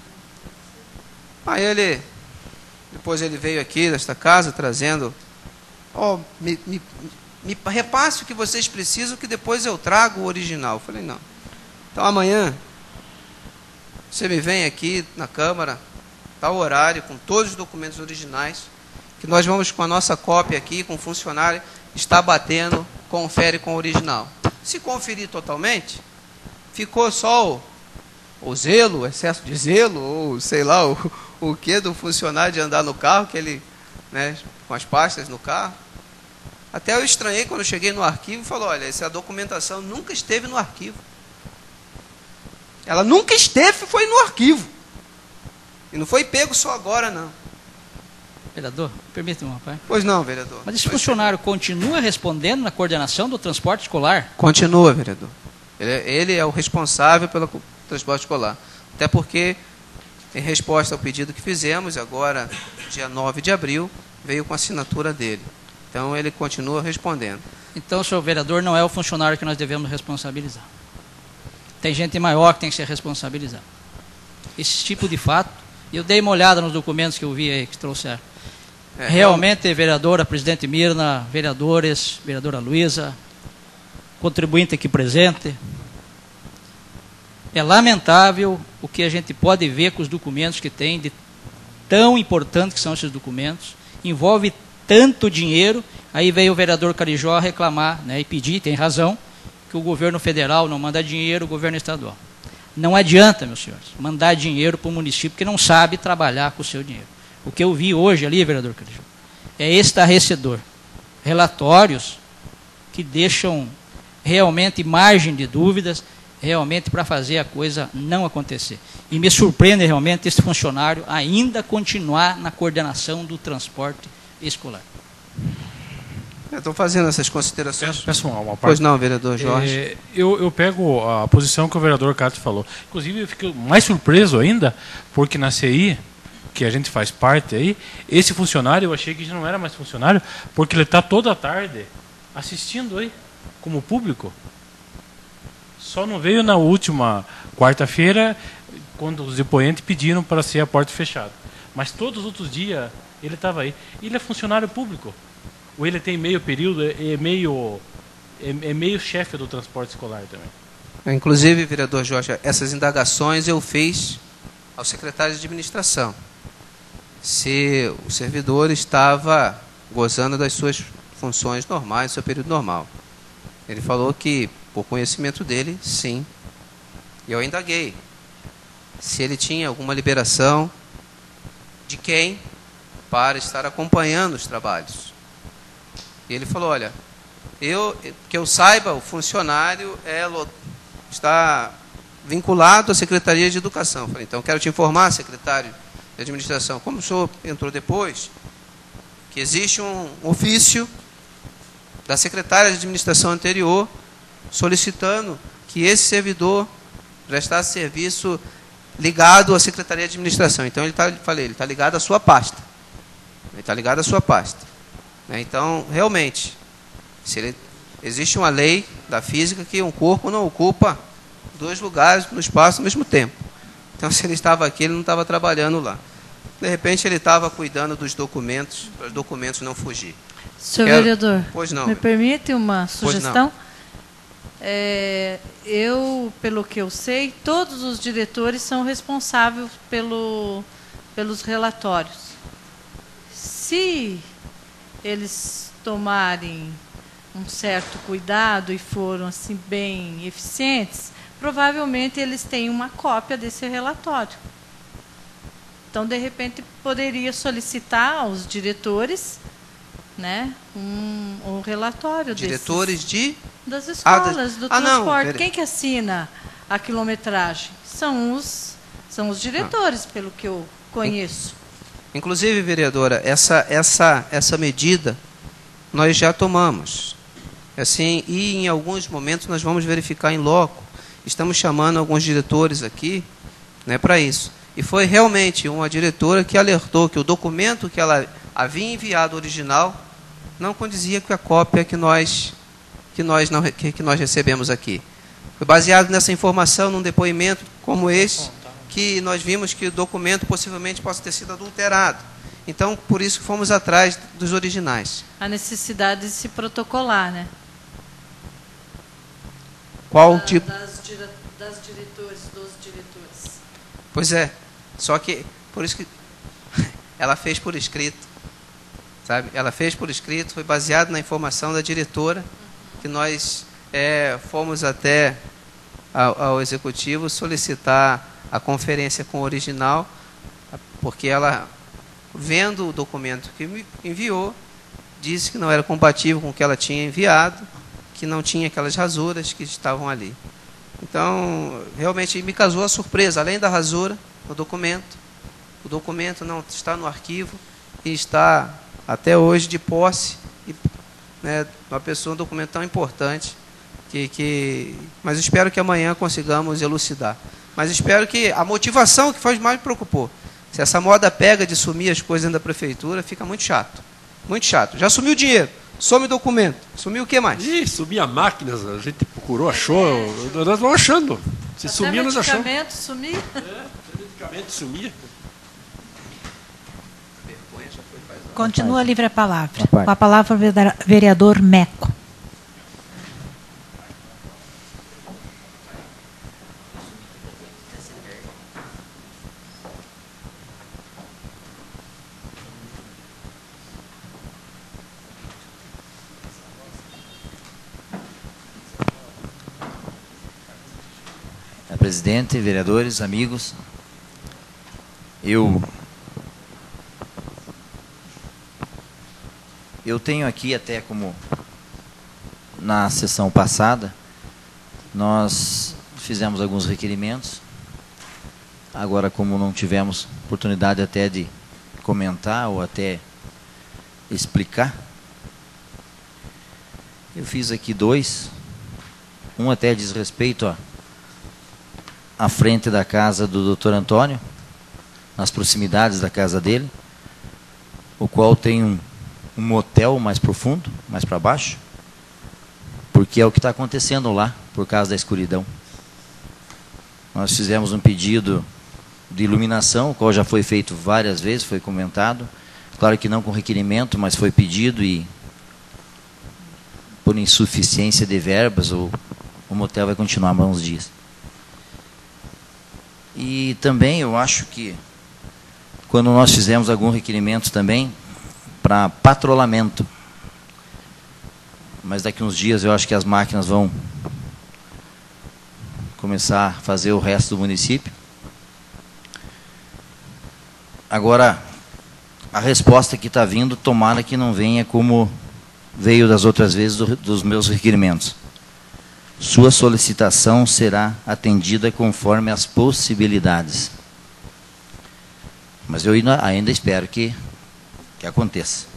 Aí ele, depois ele veio aqui desta casa trazendo, ó, oh, me, me, me repasse o que vocês precisam que depois eu trago o original. Eu falei, não. Então amanhã, você me vem aqui na Câmara, tal horário, com todos os documentos originais, que nós vamos com a nossa cópia aqui, com o funcionário, está batendo, confere com o original. Se conferir totalmente, ficou só o, o zelo, o excesso de zelo, ou sei lá, o, o que do funcionário de andar no carro, que ele, né, com as pastas no carro. Até eu estranhei quando eu cheguei no arquivo e falou, olha, essa documentação nunca esteve no arquivo. Ela nunca esteve, foi no arquivo. E não foi pego só agora, não. Vereador, permita-me, rapaz. Pois não, vereador. Mas esse funcionário continua respondendo na coordenação do transporte escolar? Continua, vereador. Ele, ele é o responsável pelo transporte escolar. Até porque, em resposta ao pedido que fizemos, agora, dia nove de abril, veio com a assinatura dele. Então, ele continua respondendo. Então, senhor vereador, não é o funcionário que nós devemos responsabilizar. Tem gente maior que tem que ser responsabilizada. Esse tipo de fato, eu dei uma olhada nos documentos que eu vi aí, que trouxeram. É, realmente, vereadora, presidente Mirna, vereadores, vereadora Luísa, contribuinte aqui presente, é lamentável o que a gente pode ver com os documentos que tem, de tão importante que são esses documentos, envolve tanto dinheiro, aí veio o vereador Carijó reclamar, né, e pedir, tem razão, que o governo federal não manda dinheiro, o governo estadual. Não adianta, meus senhores, mandar dinheiro para o município que não sabe trabalhar com o seu dinheiro. O que eu vi hoje ali, vereador Carijó, é estarrecedor. Relatórios que deixam realmente margem de dúvidas, realmente para fazer a coisa não acontecer. E me surpreende realmente esse funcionário ainda continuar na coordenação do transporte escolar. Estou fazendo essas considerações. Peço, peço uma, uma parte. Pois não, vereador Jorge. É, eu, eu pego a posição que o vereador Cato falou. Inclusive, eu fico mais surpreso ainda, porque na C I, que a gente faz parte aí, esse funcionário, eu achei que já não era mais funcionário, porque ele está toda a tarde assistindo aí, como público. Só não veio na última quarta-feira, quando os depoentes pediram para ser a porta fechada. Mas todos os outros dias ele estava aí. Ele é funcionário público. Ou ele tem meio período, é meio, é, é meio chefe do transporte escolar também. Inclusive, vereador Jorge, essas indagações eu fiz ao secretário de administração. Se o servidor estava gozando das suas funções normais, do seu período normal. Ele falou que, por conhecimento dele, sim. E eu indaguei se ele tinha alguma liberação de quem para estar acompanhando os trabalhos. E ele falou, olha, eu, que eu saiba, o funcionário é, está vinculado à Secretaria de Educação. Eu falei, então, quero te informar, secretário de Administração, como o senhor entrou depois, que existe um ofício da secretária de Administração anterior solicitando que esse servidor prestasse serviço ligado à Secretaria de Administração. Então, ele está, falei, ele está ligado à sua pasta. Ele está ligado à sua pasta. Então, realmente, se ele, existe uma lei da física que um corpo não ocupa dois lugares no espaço ao mesmo tempo. Então, se ele estava aqui, ele não estava trabalhando lá. De repente, ele estava cuidando dos documentos, para os documentos não fugir. Senhor Quero... vereador, pois não, me permite uma sugestão? É, eu, pelo que eu sei, todos os diretores são responsáveis pelo, pelos relatórios. Se eles tomarem um certo cuidado e foram assim bem eficientes, provavelmente eles têm uma cópia desse relatório. Então, de repente, poderia solicitar aos diretores, né, um, um relatório diretores desses, de das escolas, ah, das... do ah, transporte. não, Quem que assina a quilometragem? São os, são os diretores, ah. pelo que eu conheço. Inclusive, vereadora, essa, essa, essa medida nós já tomamos. Assim, e em alguns momentos nós vamos verificar em loco. Estamos chamando alguns diretores aqui, né, para isso. E foi realmente uma diretora que alertou que o documento que ela havia enviado o original, não condizia com a cópia que nós, que nós, não, que, que nós recebemos aqui. Foi baseado nessa informação, num depoimento como esse, que nós vimos que o documento possivelmente possa ter sido adulterado. Então, por isso que fomos atrás dos originais. A necessidade de se protocolar, né? Qual Da, tipo? Das, dire, das diretores, dos diretores. Pois é, só que, por isso que ela fez por escrito, sabe? Ela fez por escrito, foi baseado na informação da diretora, que nós é, fomos até ao, ao executivo solicitar a conferência com o original, porque ela, vendo o documento que me enviou, disse que não era compatível com o que ela tinha enviado, que não tinha aquelas rasuras que estavam ali. Então, realmente me causou a surpresa, além da rasura no documento, o documento não está no arquivo e está até hoje de posse, e, né, uma pessoa, um documento tão importante, que, que, mas espero que amanhã consigamos elucidar. Mas espero que a motivação que foi mais me preocupou. Se essa moda pega de sumir as coisas dentro da prefeitura, fica muito chato. Muito chato. Já sumiu o dinheiro, some o documento. Sumiu o que mais? Ih, sumia máquinas, a gente procurou, achou. Nós vamos achando. Se Até sumir, nós achamos. medicamento sumir. É, medicamento sumia. Continua livre a palavra. A parte. Com a palavra, o vereador Meco. Presidente, vereadores, amigos, eu eu tenho aqui, até como na sessão passada, nós fizemos alguns requerimentos. Agora, como não tivemos oportunidade até de comentar ou até explicar, eu fiz aqui dois. Um até diz respeito a à frente da casa do doutor Antônio, nas proximidades da casa dele, o qual tem um, um motel mais profundo, mais para baixo, porque é o que está acontecendo lá, por causa da escuridão. Nós fizemos um pedido de iluminação, o qual já foi feito várias vezes, foi comentado, claro que não com requerimento, mas foi pedido e por insuficiência de verbas, o, o motel vai continuar mais uns dias. E também eu acho que quando nós fizemos algum requerimento também para patrulhamento, mas daqui uns dias eu acho que as máquinas vão começar a fazer o resto do município. Agora, a resposta que está vindo, tomara que não venha como veio das outras vezes do, dos meus requerimentos. Sua solicitação será atendida conforme as possibilidades. Mas eu ainda, ainda espero que, que aconteça.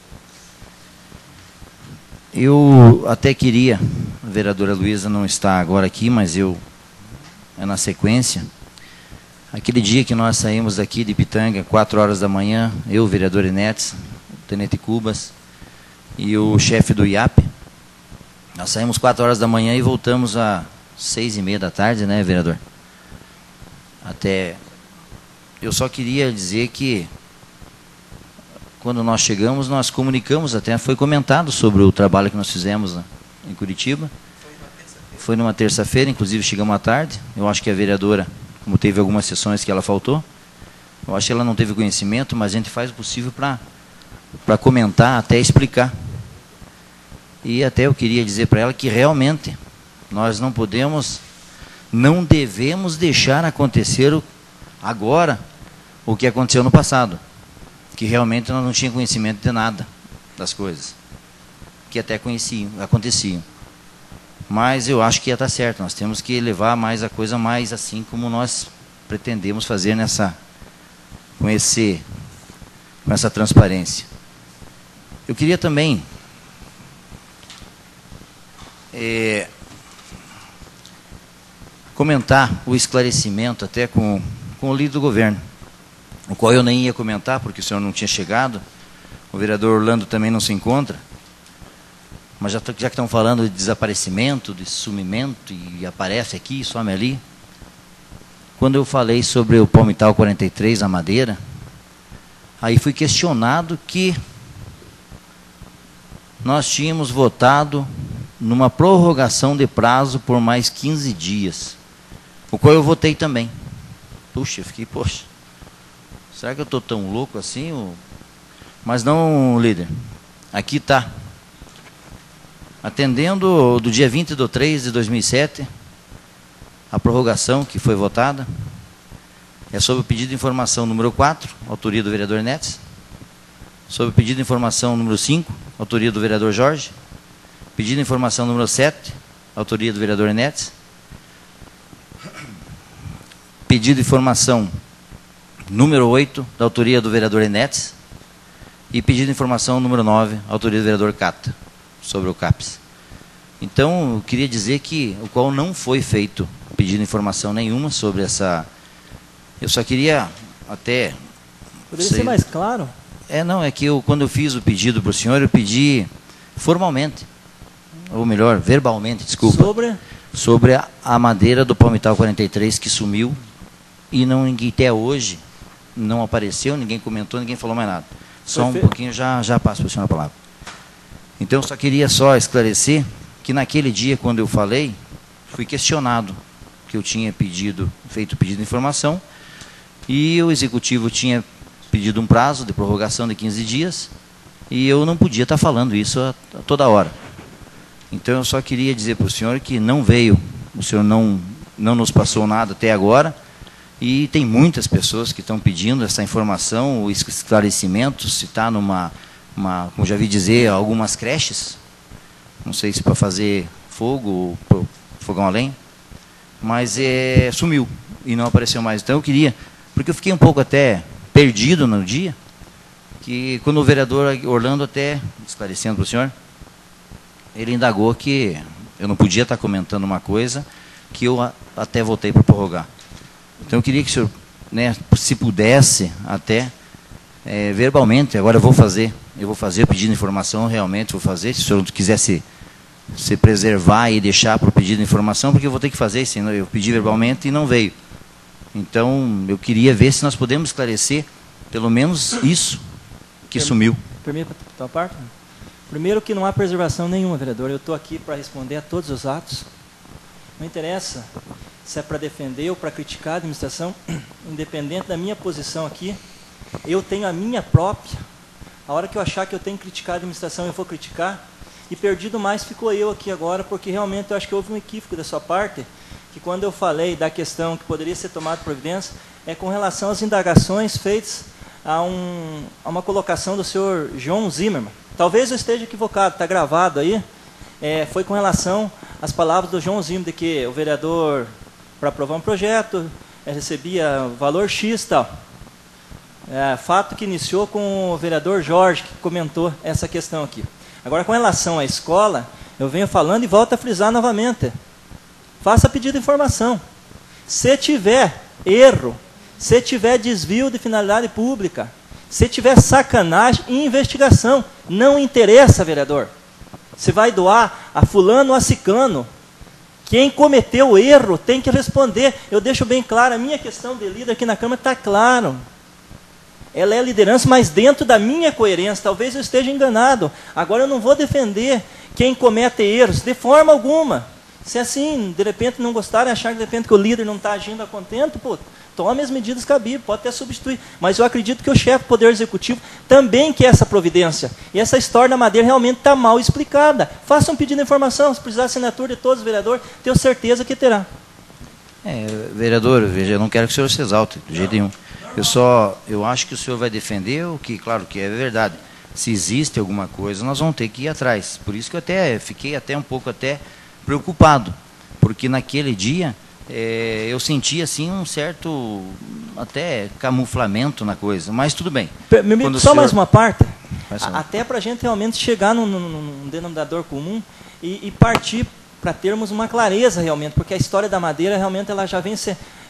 Eu até queria, a vereadora Luísa não está agora aqui, mas eu, é na sequência, aquele dia que nós saímos daqui de Pitanga, quatro horas da manhã, eu, o vereador Inetes, o tenente Cubas e o chefe do I A P, nós saímos quatro horas da manhã e voltamos às seis e meia da tarde, né, vereador? Até, eu só queria dizer que, quando nós chegamos, nós comunicamos, até foi comentado sobre o trabalho que nós fizemos, né, em Curitiba. Foi numa terça-feira, inclusive chegamos à tarde. Eu acho que a vereadora, como teve algumas sessões que ela faltou, eu acho que ela não teve conhecimento, mas a gente faz o possível para para comentar, até explicar. E até eu queria dizer para ela que realmente nós não podemos, não devemos deixar acontecer o, agora o que aconteceu no passado, que realmente nós não tínhamos conhecimento de nada das coisas, que até conheciam, aconteciam. Mas eu acho que ia estar certo, nós temos que levar mais a coisa mais assim como nós pretendemos fazer nessa, com, esse, com essa transparência. Eu queria também É, comentar o esclarecimento até com, com o líder do governo, o qual eu nem ia comentar porque o senhor não tinha chegado, o vereador Orlando também não se encontra, mas já, já que estão falando de desaparecimento, de sumimento, e aparece aqui, some ali, quando eu falei sobre o Palmital quarenta e três, a madeira, aí fui questionado que nós tínhamos votado numa prorrogação de prazo por mais quinze dias, o qual eu votei também. Puxa, eu fiquei, poxa, será que eu estou tão louco assim? Ou... Mas não, líder, aqui está. Atendendo do dia vinte de três de dois mil e sete, a prorrogação que foi votada é sobre o pedido de informação número quatro, autoria do vereador Netes, sobre o pedido de informação número cinco, autoria do vereador Jorge, pedido de informação número sete, autoria do vereador Netes, pedido de informação número oito, da autoria do vereador Netes, e pedido de informação número nove, autoria do vereador Cata, sobre o CAPES. Então, eu queria dizer que o qual não foi feito pedido de informação nenhuma sobre essa... Eu só queria até... Poderia ser mais claro? É, não, é que eu, quando eu fiz o pedido para o senhor, eu pedi formalmente, ou melhor, verbalmente, desculpa. Sobre? Sobre a, a madeira do Palmital quarenta e três que sumiu e não, ninguém, até hoje não apareceu, ninguém comentou, ninguém falou mais nada. Só um pouquinho, já, já passo para o senhor a palavra. Então, eu só queria só esclarecer que naquele dia, quando eu falei, fui questionado que eu tinha pedido, feito pedido de informação, e o executivo tinha pedido um prazo de prorrogação de quinze dias, e eu não podia estar falando isso a, a toda hora. Então, eu só queria dizer para o senhor que não veio, o senhor não, não nos passou nada até agora, e tem muitas pessoas que estão pedindo essa informação, o esclarecimento, se está numa, uma, como já vi dizer, algumas creches, não sei se para fazer fogo ou fogão a lenha, mas é, sumiu e não apareceu mais. Então eu queria, porque eu fiquei um pouco até perdido no dia, que quando o vereador Orlando, até esclarecendo para o senhor, ele indagou que eu não podia estar comentando uma coisa que eu até voltei para prorrogar. Então eu queria que o senhor, né, se pudesse até é, verbalmente, agora eu vou fazer, eu vou fazer o pedido de informação, realmente vou fazer, se o senhor quisesse se preservar e deixar para o pedido de informação, porque eu vou ter que fazer, senão eu pedi verbalmente e não veio. Então eu queria ver se nós podemos esclarecer pelo menos isso que Perm sumiu. Permita a tua parte? Primeiro que não há preservação nenhuma, vereador. Eu estou aqui para responder a todos os atos. Não interessa se é para defender ou para criticar a administração, independente da minha posição aqui, eu tenho a minha própria. A hora que eu achar que eu tenho que criticar a administração, eu vou criticar. E perdido mais ficou eu aqui agora, porque realmente eu acho que houve um equívoco da sua parte, que quando eu falei da questão que poderia ser tomada providência, é com relação às indagações feitas a, um, a uma colocação do senhor João Zimmermann. Talvez eu esteja equivocado, está gravado aí, é, foi com relação às palavras do João Zimmermann, de que o vereador, para aprovar um projeto, é, recebia valor X e tal. É, fato que iniciou com o vereador Jorge, que comentou essa questão aqui. Agora, com relação à escola, eu venho falando e volto a frisar novamente. Faça pedido de informação. Se tiver erro, se tiver desvio de finalidade pública, se tiver sacanagem e investigação, não interessa, vereador. Se vai doar a fulano ou a ciclano, quem cometeu o erro tem que responder. Eu deixo bem claro, a minha questão de líder aqui na Câmara está claro. Ela é a liderança, mas dentro da minha coerência. Talvez eu esteja enganado. Agora eu não vou defender quem comete erros, de forma alguma. Se assim, de repente não gostarem, achar que de repente que o líder não está agindo a contento, pô, tome as medidas cabíveis, pode até substituir. Mas eu acredito que o chefe do Poder Executivo também quer essa providência. E essa história da madeira realmente está mal explicada. Faça um pedido de informação, se precisar de assinatura de todos os vereadores, tenho certeza que terá. É, vereador, veja, eu não quero que o senhor se exalte, de jeito nenhum. Eu só, eu acho que o senhor vai defender o que, claro, que é verdade. Se existe alguma coisa, nós vamos ter que ir atrás. Por isso que eu até fiquei até um pouco até preocupado, porque naquele dia é, eu senti assim um certo até camuflamento na coisa, mas tudo bem. Me, me, só senhor... mais uma parte, a, até para a gente realmente chegar num, num, num denominador comum e, e partir para termos uma clareza realmente, porque a história da madeira realmente ela já vem se,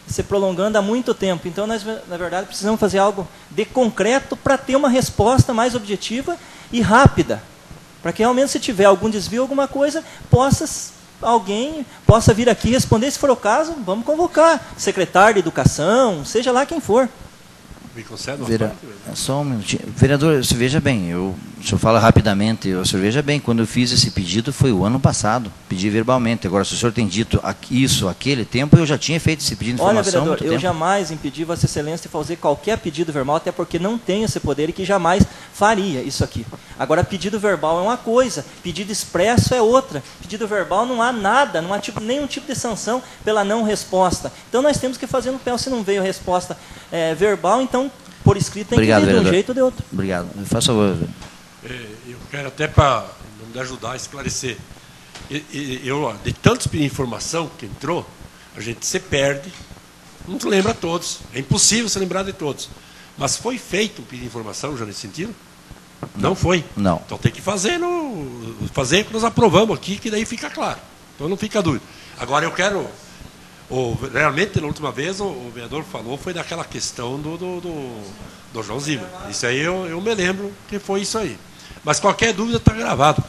se prolongando há muito tempo. Então, nós, na verdade, precisamos fazer algo de concreto para ter uma resposta mais objetiva e rápida. Para que, realmente, se tiver algum desvio, alguma coisa, possa, alguém possa vir aqui responder. Se for o caso, vamos convocar secretário de Educação, seja lá quem for. Me concede uma Vera, parte, só um minutinho. Vereador, você veja bem, eu, o senhor fala rapidamente, eu, o senhor veja bem, quando eu fiz esse pedido foi o ano passado, pedi verbalmente. Agora, se o senhor tem dito isso, aquele tempo, eu já tinha feito esse pedido de Olha, informação. vereador, eu tempo. jamais impedi Vossa Excelência de fazer qualquer pedido verbal, até porque não tenho esse poder e que jamais faria isso aqui. Agora, pedido verbal é uma coisa, pedido expresso é outra. Pedido verbal não há nada, não há tipo, nenhum tipo de sanção pela não resposta. Então, nós temos que fazer no pé. Se não veio a resposta é, verbal, então, por escrito, tem Obrigado, que vir de um vereador. jeito ou de outro. Obrigado. Faça favor. É, eu quero até para me ajudar a esclarecer. E- e- Eu, ó, de tantos pedidos de informação que entrou, a gente se perde, não se lembra todos. É impossível se lembrar de todos. Mas foi feito um pedido de informação já nesse sentido? Não, não foi? Não. Então tem que fazer, no, fazer o que nós aprovamos aqui, que daí fica claro. Então não fica dúvida. Agora eu quero... O, realmente, na última vez, o, o vereador falou, foi daquela questão do, do, do, do João Zima. Isso aí eu, eu me lembro que foi isso aí. Mas qualquer dúvida está gravado.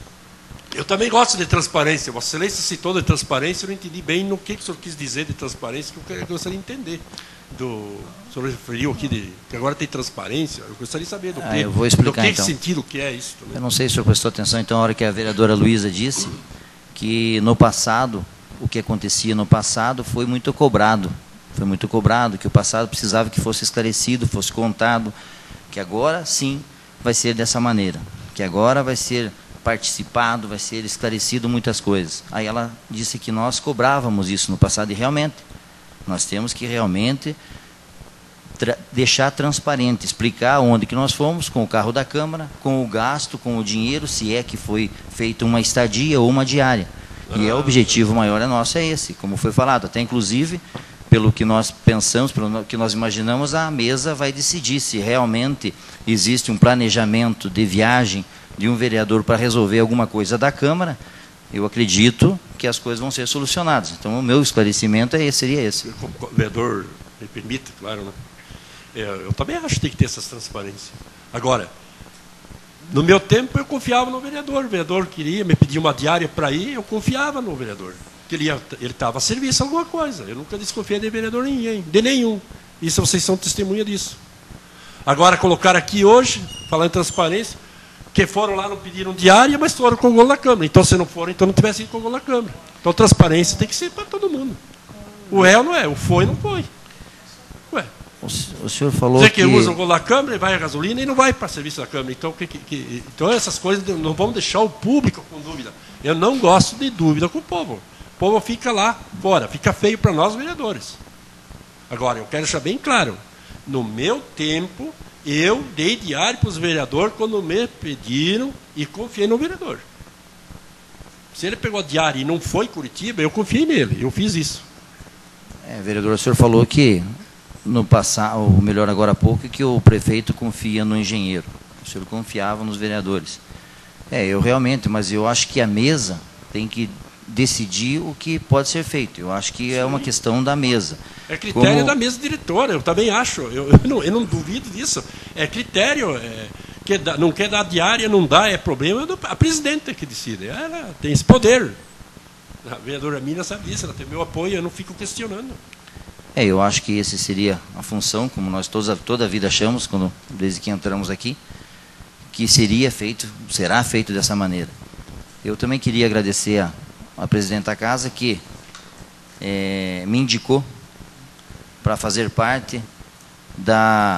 Eu também gosto de transparência. Vossa Excelência citou de transparência, eu não entendi bem no que, que o senhor quis dizer de transparência, que eu gostaria de entender. Do, o senhor referiu aqui de, que agora tem transparência, eu gostaria de saber do Ah, que, eu vou explicar, do que, então. que sentido que é isso. Também. Eu não sei se o senhor prestou atenção, então, a hora que a vereadora Luísa disse que no passado, o que acontecia no passado foi muito cobrado. Foi muito cobrado, que o passado precisava que fosse esclarecido, fosse contado, que agora, sim, vai ser dessa maneira. Que agora vai ser participado, vai ser esclarecido muitas coisas. Aí ela disse que nós cobrávamos isso no passado, e realmente, nós temos que realmente tra- deixar transparente, explicar onde que nós fomos com o carro da Câmara, com o gasto, com o dinheiro, se é que foi feita uma estadia ou uma diária. E é o objetivo maior é nosso, é esse, como foi falado. Até, inclusive, pelo que nós pensamos, pelo que nós imaginamos, a mesa vai decidir se realmente existe um planejamento de viagem de um vereador para resolver alguma coisa da Câmara. Eu acredito que as coisas vão ser solucionadas. Então, o meu esclarecimento é esse, seria esse. Como o vereador me permite, claro, né? É, eu também acho que tem que ter essas transparências. Agora, no meu tempo, eu confiava no vereador. O vereador queria, me pedia uma diária para ir, eu confiava no vereador. Que ele estava a serviço alguma coisa. Eu nunca desconfiei de vereador ninguém, de nenhum. Isso vocês são testemunha disso. Agora, colocar aqui hoje, falando em transparência, que foram lá, não pediram diária, mas foram com o gol na Câmara. Então, se não foram, então não tivessem ido com o gol na Câmara. Então, transparência tem que ser para todo mundo. O é ou não é, o foi não foi. Ué. O, o senhor falou Você que, que... usa o gol da Câmara, vai a gasolina e não vai para serviço da Câmara. Então, que, que, então, essas coisas não vamos deixar o público com dúvida. Eu não gosto de dúvida com o povo. O povo fica lá fora, fica feio para nós, vereadores. Agora, eu quero deixar bem claro, no meu tempo, eu dei diário para os vereadores quando me pediram e confiei no vereador. Se ele pegou diário e não foi em Curitiba, eu confiei nele, eu fiz isso. É, vereador, o senhor falou que no passado, ou melhor agora há pouco, que o prefeito confia no engenheiro. O senhor confiava nos vereadores. É, eu realmente, mas eu acho que a mesa tem que decidir o que pode ser feito. Eu acho que é uma questão da mesa. É critério Como... da mesa diretora, eu também acho. Eu, eu, não, eu não duvido disso. É critério. É, que dá, não quer dar diária, não dá, é problema do a presidente que decide. Ela tem esse poder. A vereadora Mina sabe disso, ela tem meu apoio, eu não fico questionando. É, eu acho que essa seria a função, como nós toda, toda a vida achamos, quando, desde que entramos aqui, que seria feito, será feito dessa maneira. Eu também queria agradecer a, a presidente da casa, que é, me indicou para fazer parte da,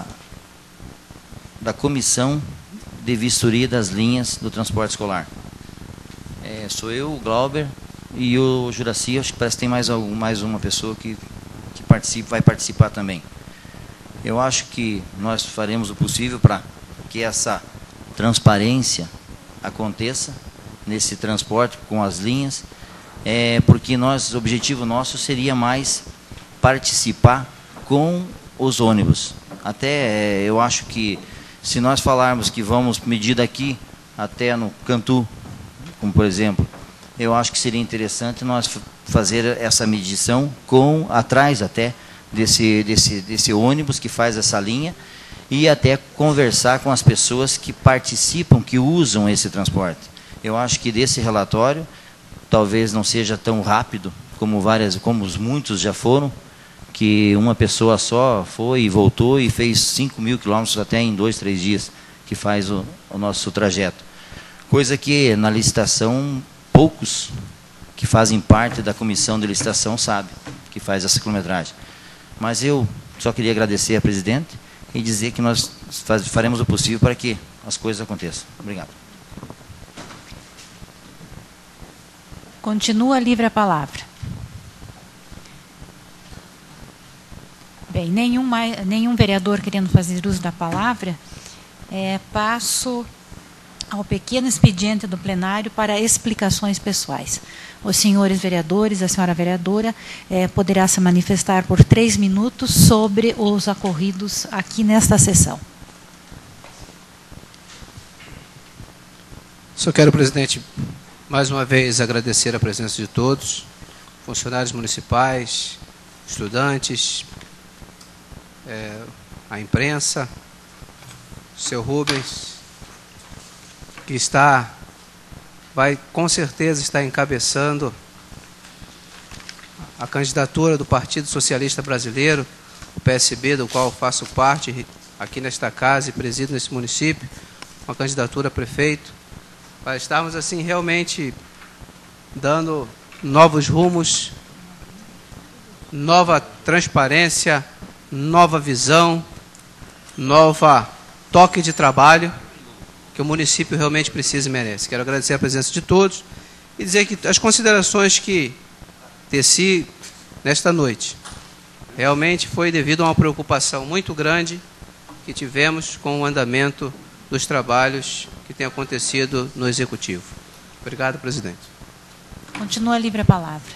da comissão de vistoria das linhas do transporte escolar. É, sou eu, o Glauber e o Juraci, acho que parece que tem mais, algum, mais uma pessoa que, que participa, vai participar também. Eu acho que nós faremos o possível para que essa transparência aconteça nesse transporte com as linhas, é, porque nós, o objetivo nosso seria mais participar com os ônibus. Até é, eu acho que se nós falarmos que vamos medir daqui até no Cantu, como por exemplo, eu acho que seria interessante nós fazer essa medição com atrás até desse, desse, desse ônibus que faz essa linha e até conversar com as pessoas que participam, que usam esse transporte. Eu acho que desse relatório, talvez não seja tão rápido como várias, como os muitos já foram, que uma pessoa só foi e voltou e fez cinco mil quilômetros até em dois, três dias, que faz o, o nosso trajeto. Coisa que na licitação, poucos que fazem parte da comissão de licitação sabem que faz essa quilometragem. Mas eu só queria agradecer a presidente e dizer que nós faz, faremos o possível para que as coisas aconteçam. Obrigado. Continua livre a palavra. Bem, nenhum, mais, nenhum vereador querendo fazer uso da palavra, é, passo ao pequeno expediente do plenário para explicações pessoais. Os senhores vereadores, a senhora vereadora, é, poderá se manifestar por três minutos sobre os ocorridos aqui nesta sessão. Só quero, presidente, mais uma vez agradecer a presença de todos, funcionários municipais, estudantes, é, a imprensa, o seu Rubens, que está, vai com certeza estar encabeçando a candidatura do Partido Socialista Brasileiro, o P S B, do qual faço parte aqui nesta casa e presido nesse município, uma candidatura a prefeito, para estarmos assim realmente dando novos rumos, nova transparência, nova visão, nova toque de trabalho que o município realmente precisa e merece. Quero agradecer a presença de todos e dizer que as considerações que teci nesta noite realmente foi devido a uma preocupação muito grande que tivemos com o andamento dos trabalhos que têm acontecido no Executivo. Obrigado, presidente. Continua livre a palavra.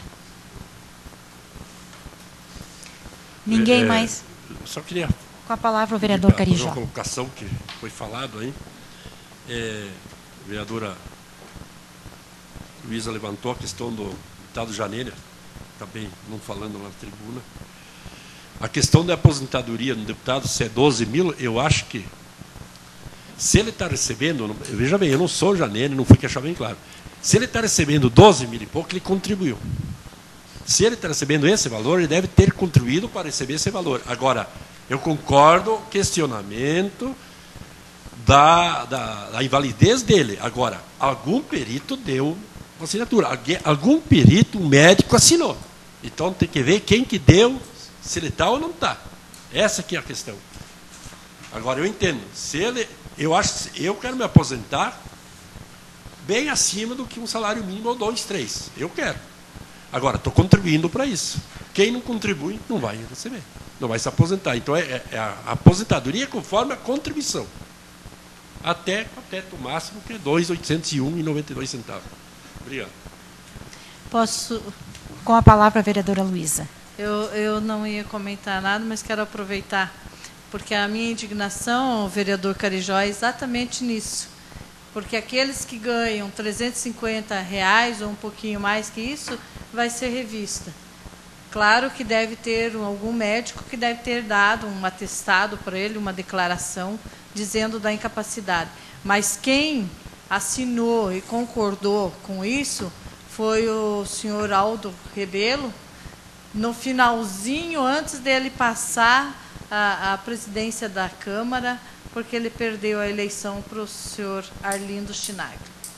Ninguém é, mais... Só queria... Com a palavra o vereador Carijó. Uma colocação que foi falado aí. É, a vereadora Luísa levantou a questão do deputado Janeiro, também não falando na tribuna. A questão da aposentadoria no deputado, se é doze mil, eu acho que se ele está recebendo, veja bem, eu não sou Janeiro, não fui queixar bem claro. Se ele está recebendo doze mil e pouco, ele contribuiu. Se ele está recebendo esse valor, ele deve ter contribuído para receber esse valor. Agora, eu concordo com o questionamento da, da, da invalidez dele. Agora, algum perito deu uma assinatura. Algum perito, um médico, assinou. Então, tem que ver quem que deu, se ele está ou não está. Essa aqui é a questão. Agora, eu entendo. Se ele, eu, acho, eu quero me aposentar bem acima do que um salário mínimo ou dois, três. Eu quero. Agora, estou contribuindo para isso. Quem não contribui, não vai receber. Não vai se aposentar. Então, é, é a aposentadoria conforme a contribuição. Até o teto máximo, que é dois mil oitocentos e um reais e noventa e dois centavos. Obrigado. Posso... Com a palavra a vereadora Luísa. Eu, eu não ia comentar nada, mas quero aproveitar, porque a minha indignação, vereador Carijó, é exatamente nisso. Porque aqueles que ganham trezentos e cinquenta reais ou um pouquinho mais que isso, vai ser revista. Claro que deve ter algum médico que deve ter dado um atestado para ele, uma declaração dizendo da incapacidade. Mas quem assinou e concordou com isso foi o senhor Aldo Rebelo, no finalzinho, antes dele passar a, a presidência da Câmara, porque ele perdeu a eleição para o senhor Arlindo Schneider.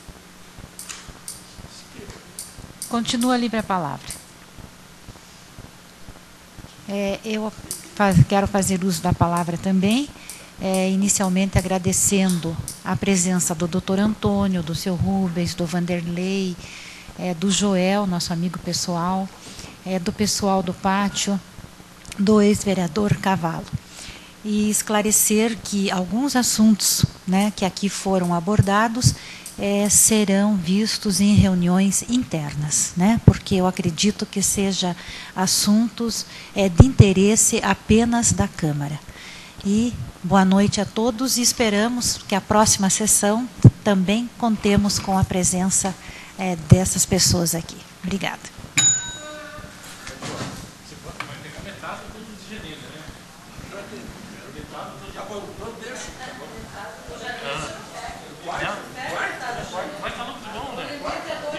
Continua livre a palavra. É, eu faz, quero fazer uso da palavra também, é, inicialmente agradecendo a presença do doutor Antônio, do seu Rubens, do Vanderlei, é, do Joel, nosso amigo pessoal, é, do pessoal do pátio, do ex-vereador Cavalo. E esclarecer que alguns assuntos, né, que aqui foram abordados é, serão vistos em reuniões internas, né, porque eu acredito que sejam assuntos é, de interesse apenas da Câmara. E boa noite a todos e esperamos que a próxima sessão também contemos com a presença é, dessas pessoas aqui. Obrigada. Ah.